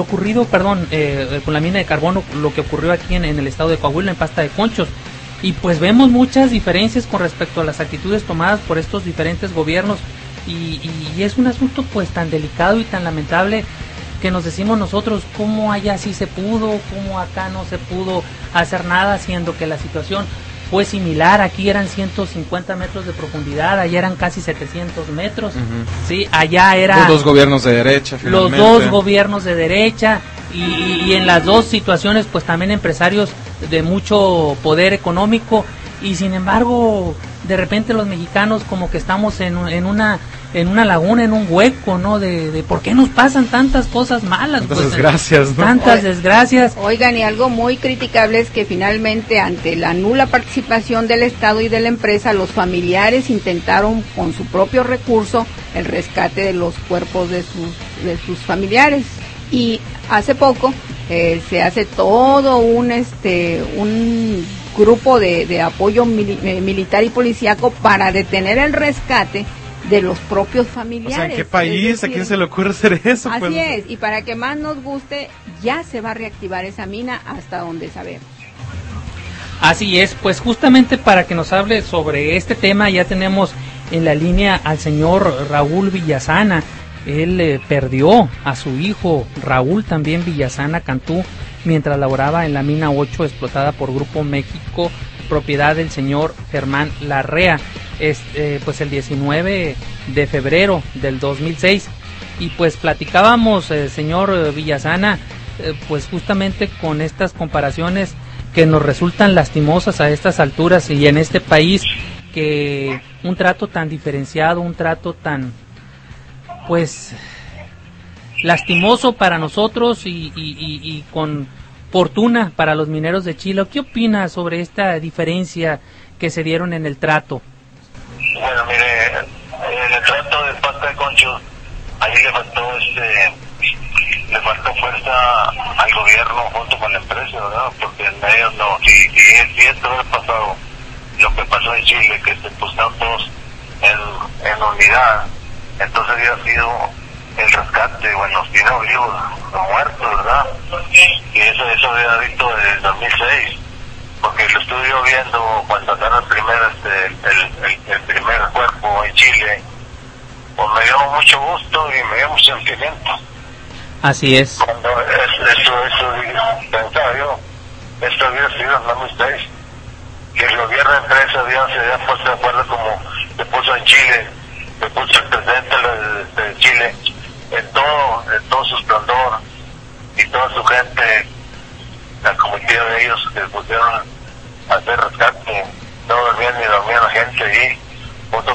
con la mina de carbón, lo que ocurrió aquí en el estado de Coahuila, en Pasta de Conchos. Y pues vemos muchas diferencias con respecto a las actitudes tomadas por estos diferentes gobiernos, y es un asunto pues tan delicado y tan lamentable que nos decimos nosotros, cómo allá sí se pudo, cómo acá no se pudo hacer nada, siendo que la situación fue similar. Aquí eran 150 metros de profundidad, allá eran casi 700 metros. Sí, allá era los dos gobiernos de derecha, finalmente. Los dos gobiernos de derecha, y en las dos situaciones pues también empresarios de mucho poder económico, y sin embargo de repente los mexicanos como que estamos en una laguna, en un hueco, ¿no? De por qué nos pasan tantas cosas malas. Tantas desgracias, ¿no? Tantas desgracias. Oigan, y algo muy criticable es que finalmente, ante la nula participación del Estado y de la empresa, los familiares intentaron con su propio recurso el rescate de los cuerpos de sus familiares. Y hace poco se hace todo un grupo de apoyo militar y policíaco para detener el rescate de los propios familiares. O sea, ¿en qué país? ¿A quién se le ocurre hacer eso? Así pues es, y para que más nos guste, ya se va a reactivar esa mina hasta donde sabemos. Así es, pues justamente para que nos hable sobre este tema ya tenemos en la línea al señor Raúl Villasana. Él perdió a su hijo Raúl también Villasana Cantú mientras laboraba en la mina 8 explotada por Grupo México, propiedad del señor Germán Larrea, pues el 19 de febrero del 2006. Y pues platicábamos, señor Villasana, pues justamente con estas comparaciones que nos resultan lastimosas a estas alturas y en este país, que un trato tan diferenciado, un trato tan pues lastimoso para nosotros y con fortuna para los mineros de Chile. ¿Qué opina sobre esta diferencia que se dieron en el trato? Bueno, mire, en el trato de Pasta de Conchos, ahí le faltó fuerza al gobierno junto con la empresa, ¿verdad? Porque en ellos no, si esto hubiera pasado, lo que pasó en Chile, que se pusieron todos en unidad, entonces había sido el rescate, bueno, si no vivos o muertos, ¿verdad? Y eso había visto desde el 2006, porque lo estuve viendo cuando sacaron el primer cuerpo en Chile, pues me dio mucho gusto y me dio mucho sentimiento. Así es. Cuando eso pensaba yo, esto había sido en 2006, que el gobierno de empresa se había puesto de acuerdo como se puso en Chile, se puso el presidente de Chile en todo su esplendor, y toda su gente, la comitiva de ellos que pusieron a hacer rescate, no dormían ni dormía la gente ahí, junto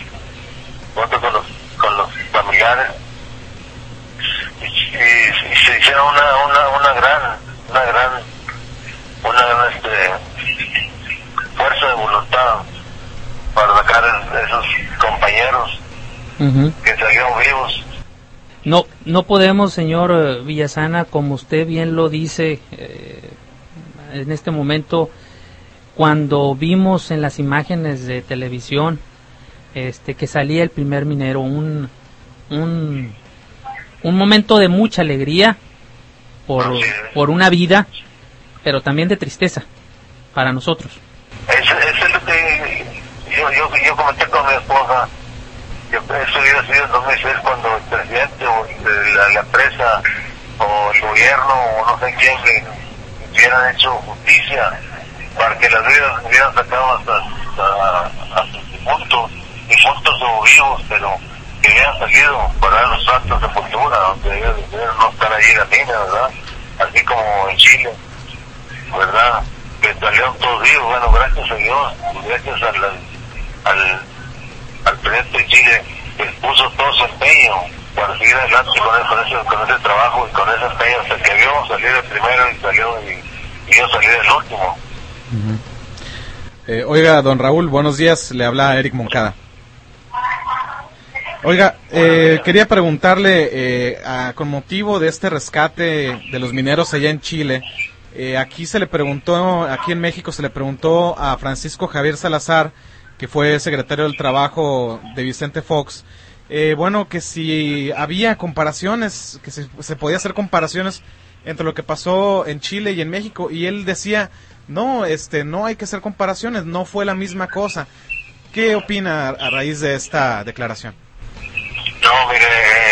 con los familiares, y se hicieron una gran fuerza de voluntad para sacar a esos compañeros que salieron vivos. No podemos, señor Villasana, como usted bien lo dice, en este momento, cuando vimos en las imágenes de televisión que salía el primer minero, un momento de mucha alegría por una vida, pero también de tristeza para nosotros. Eso es lo que yo comenté con mi esposa. Eso hubiera sido en 2006 cuando el presidente o la empresa o el gobierno o no sé quién le hubieran hecho justicia para que las vidas hubieran sacado hasta difuntos o vivos, pero que hubieran salido para dar los actos de sepultura, donde debieron no estar ahí en la mina, ¿verdad? Así como en Chile, ¿verdad? Que salieron todos vivos. Bueno, gracias a Dios, gracias al presidente de Chile, que puso todo su empeño para seguir adelante con ese trabajo y con ese empeño hasta que vio salir el primero y yo salir el último. Oiga, don Raúl, buenos días, le habla Eric Moncada. Oiga, quería preguntarle, con motivo de este rescate de los mineros allá en Chile, aquí en México se le preguntó a Francisco Javier Salazar, que fue secretario del Trabajo de Vicente Fox, que si había comparaciones, que se podía hacer comparaciones entre lo que pasó en Chile y en México, y él decía, no hay que hacer comparaciones, no fue la misma cosa. ¿Qué opina a raíz de esta declaración? No, mire,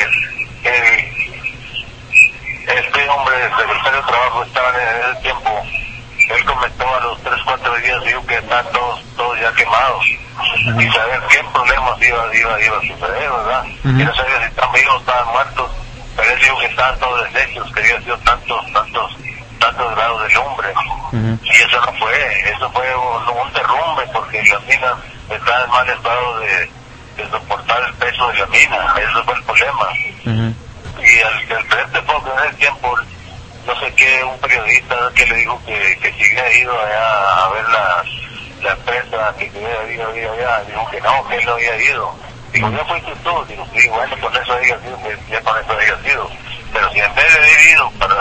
este hombre, el secretario de Trabajo, estaba en ese tiempo. Él comentó a los 3-4 días, dijo que están todos ya quemados. Y saber qué problemas iba a suceder, ¿verdad? Y no sabía si estaban vivos o estaban muertos. Pero él dijo que estaban todos deshechos, que había sido tantos grados de lumbre. Y eso no fue, eso fue un derrumbe, porque las minas estaban en mal estado de soportar el peso de la mina. Eso fue el problema. Y el presidente Fox en ese tiempo, no sé qué, un periodista que le dijo que si había ido allá a ver la empresa, que había ido allá, dijo que no, que él no había ido. Digo, ya fuiste tú. Digo, sí, bueno, con eso había sido, ya con eso había sido. Pero si en vez de haber ido para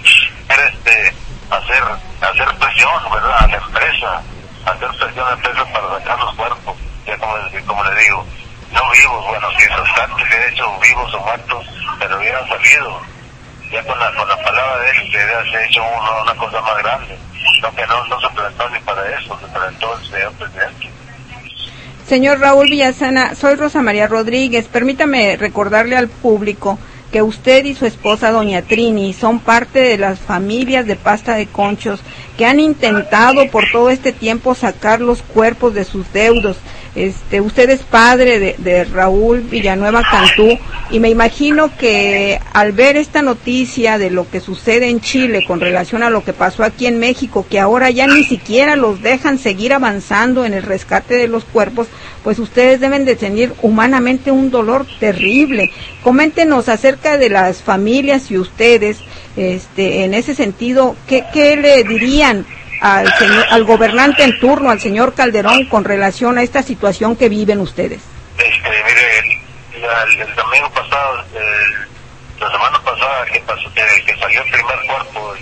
hacer presión, ¿verdad?, a la empresa, hacer presión a la empresa para sacar los cuerpos, ya como le digo, no vivos, bueno, si esos tantos que he hecho vivos o muertos, pero hubieran salido, ya con la palabra de él, se ha hecho una cosa más grande. No, que no se presentó ni para eso, se presentó el señor presidente. Señor Raúl Villasana, soy Rosa María Rodríguez. Permítame recordarle al público que usted y su esposa, doña Trini, son parte de las familias de Pasta de Conchos que han intentado por todo este tiempo sacar los cuerpos de sus deudos. Usted es padre de Raúl Villanueva Cantú, y me imagino que al ver esta noticia de lo que sucede en Chile con relación a lo que pasó aquí en México, que ahora ya ni siquiera los dejan seguir avanzando en el rescate de los cuerpos, pues ustedes deben de tener humanamente un dolor terrible. Coméntenos acerca de las familias y ustedes, en ese sentido, ¿qué le dirían al gobernante en turno, al señor Calderón, con relación a esta situación que viven ustedes? Mire, el domingo pasado, la semana pasada que salió el primer cuerpo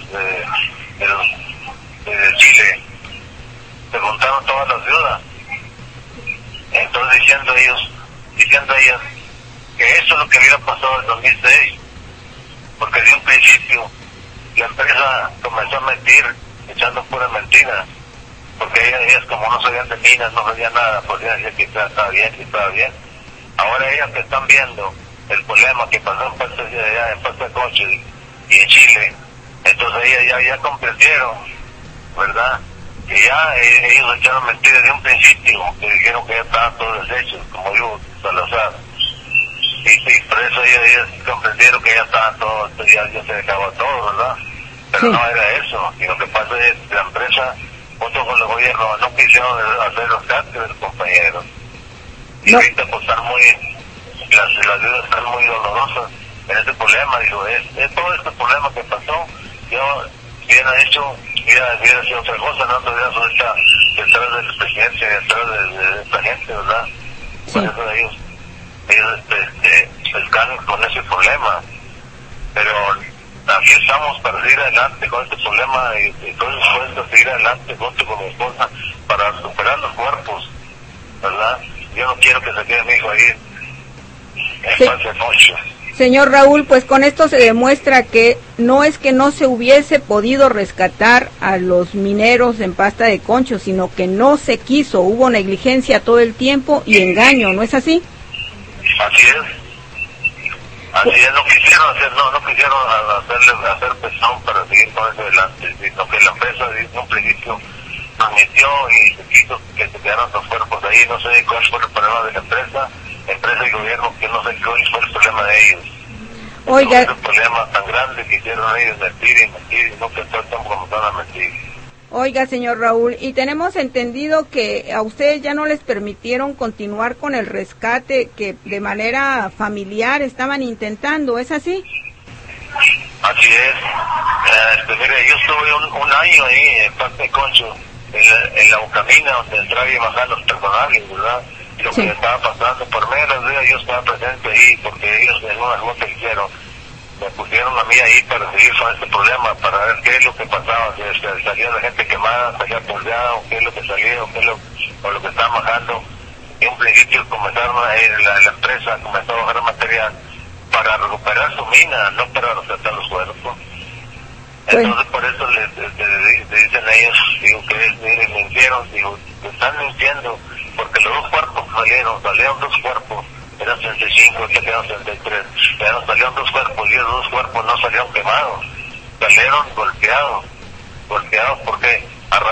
de Chile, se juntaron todas las viudas, entonces diciendo ellas que eso es lo que hubiera pasado en 2006, porque de un principio la empresa comenzó a mentir, echando pura mentira, porque ellas como no sabían de minas, no sabían nada, podían decir que estaba bien. Ahora ellas que están viendo el problema que pasó en Pasta de Conchos y en Chile, entonces ellas ya comprendieron, ¿verdad?, que ya ellos echaron mentiras de un principio, que dijeron que ya estaban todos deshechos, como dijo Salazar, y por eso ellos comprendieron que ya estaban todos, ya se acabó todo, ¿verdad? Pero sí, no era eso, y lo que pasa es que la empresa, junto con el gobierno, no quisieron hacer los gastos de los compañeros. Y ahorita pues están las deudas están muy dolorosas en este problema. Digo, es todo este problema que pasó, yo hubiera hecho, hubiera sido otra cosa, no hubiera sido detrás de la presidencia, detrás de esta gente, ¿verdad? Sí. Por eso ellos están con ese problema, pero aquí estamos para seguir adelante con este problema y estoy dispuesto a seguir adelante junto con mi esposa para recuperar los cuerpos, ¿verdad? Yo no quiero que se quede mi hijo ahí en Pasta de Concho. Señor Raúl, pues con esto se demuestra que no es que no se hubiese podido rescatar a los mineros en Pasta de Concho, sino que no se quiso, hubo negligencia todo el tiempo y engaño, ¿no es así? Así es, no quisieron hacer presión para seguir con eso adelante, sino que la empresa desde un principio prometió y se quiso que se quedaran los cuerpos ahí. No sé cuál fue el problema de la empresa y gobierno, que no sé cuál fue el problema de ellos. Oiga, el problema tan grande que hicieron ellos, mentir y no pensar tan como van a mentir. Oiga, señor Raúl, y tenemos entendido que a ustedes ya no les permitieron continuar con el rescate que de manera familiar estaban intentando, ¿es así? Así es. Mire, yo estuve un año ahí en Pasta de Concho, en la Bucamina, donde entraba y bajaba los personajes, ¿verdad? Y lo que estaba pasando, por medio de los días yo estaba presente ahí, porque ellos en una nota que hicieron, me pusieron a mí ahí para seguir con este problema, para ver qué es lo que pasaba, si salía la gente quemada, salía pulseada, o qué es lo que salía, o lo que estaba bajando. Y en un principio comenzaron la empresa comenzó a bajar material para recuperar su mina, no para rescatar los cuerpos. Entonces por eso le dicen a ellos, digo, que mintieron, digo, están mintiendo, porque los dos cuerpos salieron dos cuerpos, eran 65, este quedaron 63, pero salieron dos cuerpos y esos dos cuerpos no salieron quemados, salieron golpeados porque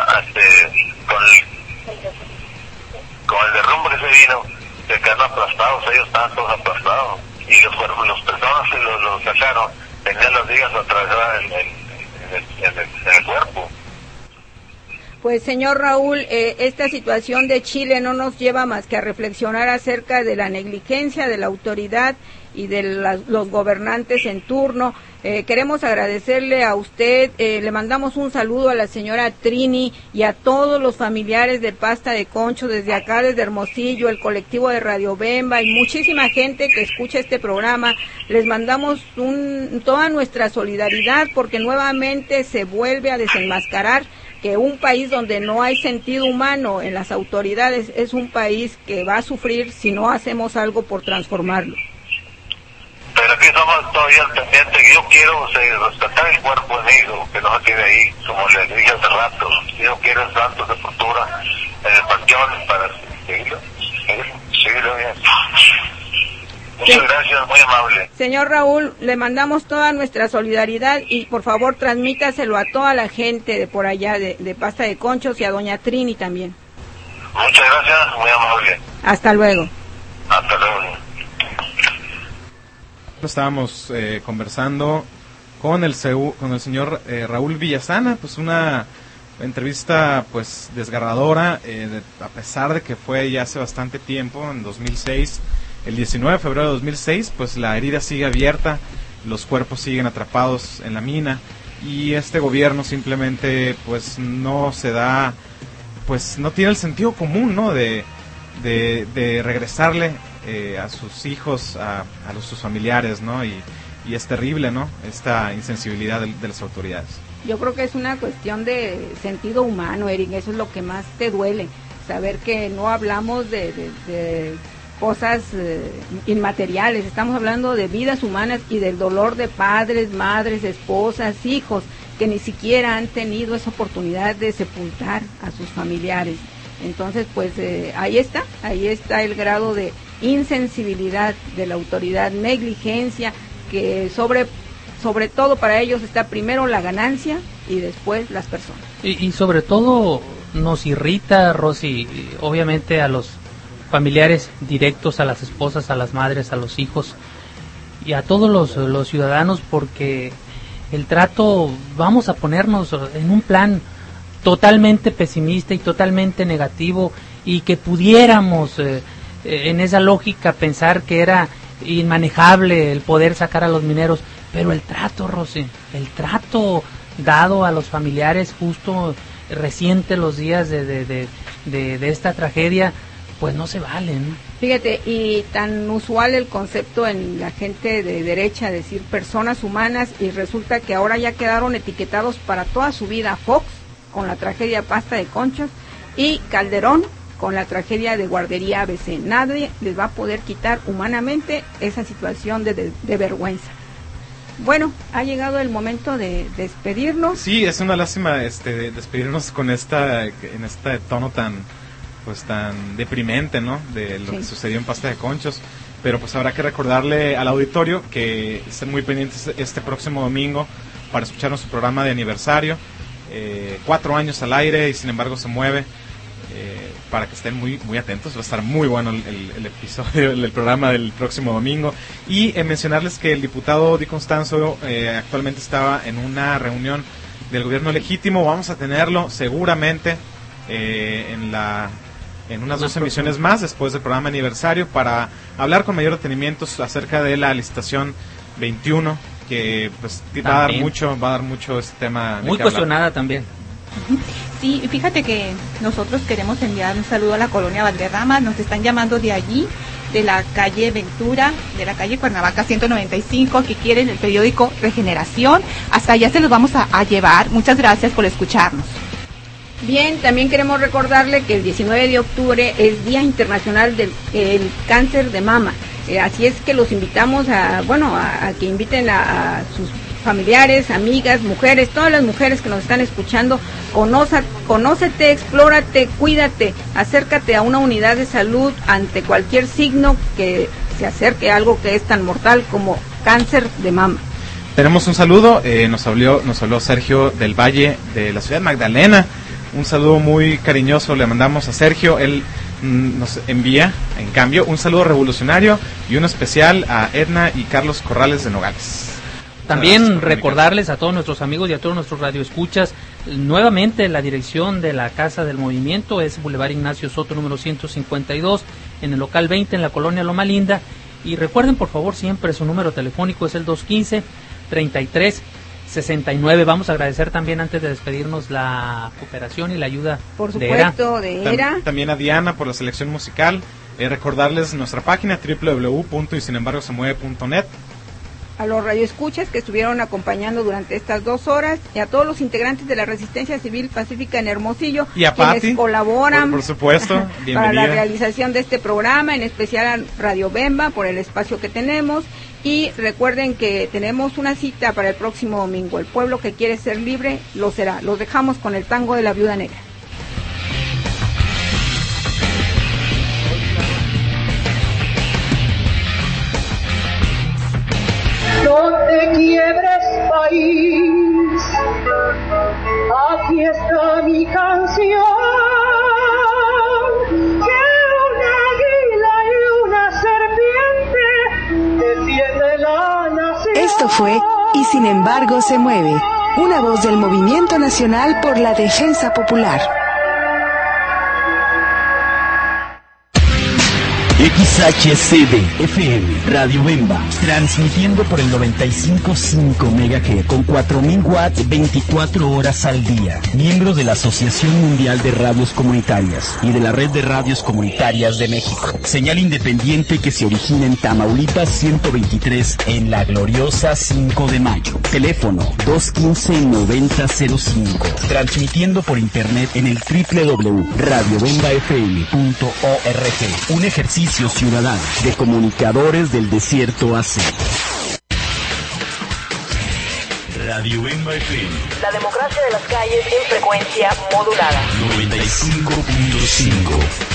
con el derrumbe que se vino, se quedaron aplastados, ellos estaban todos aplastados, y las personas que los sacaron tenían las vigas atravesadas en el cuerpo. Pues señor Raúl, esta situación de Chile no nos lleva más que a reflexionar acerca de la negligencia de la autoridad y de los gobernantes en turno. Queremos agradecerle a usted, le mandamos un saludo a la señora Trini y a todos los familiares de Pasta de Concho, desde acá, desde Hermosillo, el colectivo de Radio Bemba y muchísima gente que escucha este programa. Les mandamos toda nuestra solidaridad, porque nuevamente se vuelve a desenmascarar que un país donde no hay sentido humano en las autoridades es un país que va a sufrir si no hacemos algo por transformarlo. Pero aquí estamos todavía al pendiente, que yo quiero rescatar el cuerpo de mi hijo, que no se quede ahí, como les dije hace rato. Yo quiero el santo de sepultura en el panteón para seguirlo bien. Muchas gracias, muy amable. Señor Raúl, le mandamos toda nuestra solidaridad y por favor transmítaselo a toda la gente de por allá de Pasta de Conchos y a doña Trini también. Muchas gracias, muy amable. Hasta luego. Hasta luego. Estábamos conversando con el señor Raúl Villasana, pues una entrevista pues desgarradora, a pesar de que fue ya hace bastante tiempo, en 2006, el 19 de febrero de 2006, pues la herida sigue abierta, los cuerpos siguen atrapados en la mina y este gobierno simplemente pues no se da, pues no tiene el sentido común, ¿no? de regresarle a sus hijos, a sus familiares, ¿no? Y es terrible, ¿no? Esta insensibilidad de las autoridades. Yo creo que es una cuestión de sentido humano, Eric, eso es lo que más te duele, saber que no hablamos de cosas inmateriales, estamos hablando de vidas humanas y del dolor de padres, madres, esposas, hijos, que ni siquiera han tenido esa oportunidad de sepultar a sus familiares. Entonces, pues ahí está el grado de insensibilidad de la autoridad, negligencia, que sobre todo para ellos está primero la ganancia y después las personas. Y sobre todo nos irrita, Rosy, obviamente a los familiares directos, a las esposas, a las madres, a los hijos y a todos los ciudadanos, porque el trato, vamos a ponernos en un plan totalmente pesimista y totalmente negativo, y que pudiéramos en esa lógica pensar que era inmanejable el poder sacar a los mineros, pero el trato, Rosy, el trato dado a los familiares justo reciente los días de esta tragedia, pues no se valen. Fíjate, y tan usual el concepto en la gente de derecha, decir personas humanas, y resulta que ahora ya quedaron etiquetados para toda su vida Fox, con la tragedia Pasta de Conchos, y Calderón, con la tragedia de Guardería ABC. Nadie les va a poder quitar humanamente esa situación de vergüenza. Bueno, ha llegado el momento de despedirnos. Sí, es una lástima despedirnos con en este tono tan deprimente, ¿no? De lo que sucedió en Pasta de Conchos. Pero pues habrá que recordarle al auditorio que estén muy pendientes este próximo domingo para escuchar nuestro programa de aniversario. 4 años al aire y sin embargo se mueve. Para que estén muy muy atentos, va a estar muy bueno el episodio del programa del próximo domingo. Y mencionarles que el diputado Di Constanzo actualmente estaba en una reunión del gobierno legítimo. Vamos a tenerlo seguramente en unas 2 emisiones más después del programa aniversario para hablar con mayor detenimiento acerca de la licitación 21, que pues va a dar mucho este tema. Muy cuestionada también. Sí, fíjate que nosotros queremos enviar un saludo a la colonia Valderrama. Nos están llamando de allí, de la calle Ventura, de la calle Cuernavaca 195, que quieren el periódico Regeneración. Hasta allá se los vamos a llevar. Muchas gracias por escucharnos. Bien, también queremos recordarle que el 19 de octubre es Día Internacional del Cáncer de Mama. Así es que los invitamos a que inviten a sus familiares, amigas, mujeres, todas las mujeres que nos están escuchando. Conócete, explórate, cuídate, acércate a una unidad de salud ante cualquier signo que se acerque a algo que es tan mortal como cáncer de mama. Tenemos un saludo, nos habló Sergio del Valle de la ciudad Magdalena. Un saludo muy cariñoso le mandamos a Sergio. Él nos envía, en cambio, un saludo revolucionario y uno especial a Edna y Carlos Corrales de Nogales. También recordarles a todos nuestros amigos y a todos nuestros radioescuchas, nuevamente la dirección de la Casa del Movimiento es Boulevard Ignacio Soto número 152, en el local 20 en la colonia Loma Linda. Y recuerden por favor siempre su número telefónico es el 215-33-69. Vamos a agradecer también antes de despedirnos la cooperación y la ayuda por supuesto de ERA. También a Diana por la selección musical. Recordarles nuestra página www.ysinembargosemueve.net. A los radioescuchas que estuvieron acompañando durante estas 2 horas y a todos los integrantes de la Resistencia Civil Pacífica en Hermosillo, y a quienes Pati, colaboran por supuesto, para la realización de este programa, en especial a Radio Bemba por el espacio que tenemos. Y recuerden que tenemos una cita para el próximo domingo. El pueblo que quiere ser libre lo será. Los dejamos con el tango de la Viuda Negra. No te quiebres, país, aquí está mi canción, que una águila y una serpiente defiende la nación. Esto fue Y sin embargo se mueve, una voz del Movimiento Nacional por la Defensa Popular. XHCD FM Radio Bemba, transmitiendo por el 95.5 MHz con 4.000 watts 24 horas al día. Miembro de la Asociación Mundial de Radios Comunitarias y de la Red de Radios Comunitarias de México. Señal independiente que se origina en Tamaulipas 123 en la gloriosa 5 de Mayo. Teléfono 215-9005. Transmitiendo por internet en el www.radiobembafm.org. Un ejercicio ciudadano de comunicadores del desierto AC. Radio Bemba FM. La democracia de las calles en frecuencia modulada. 95.5.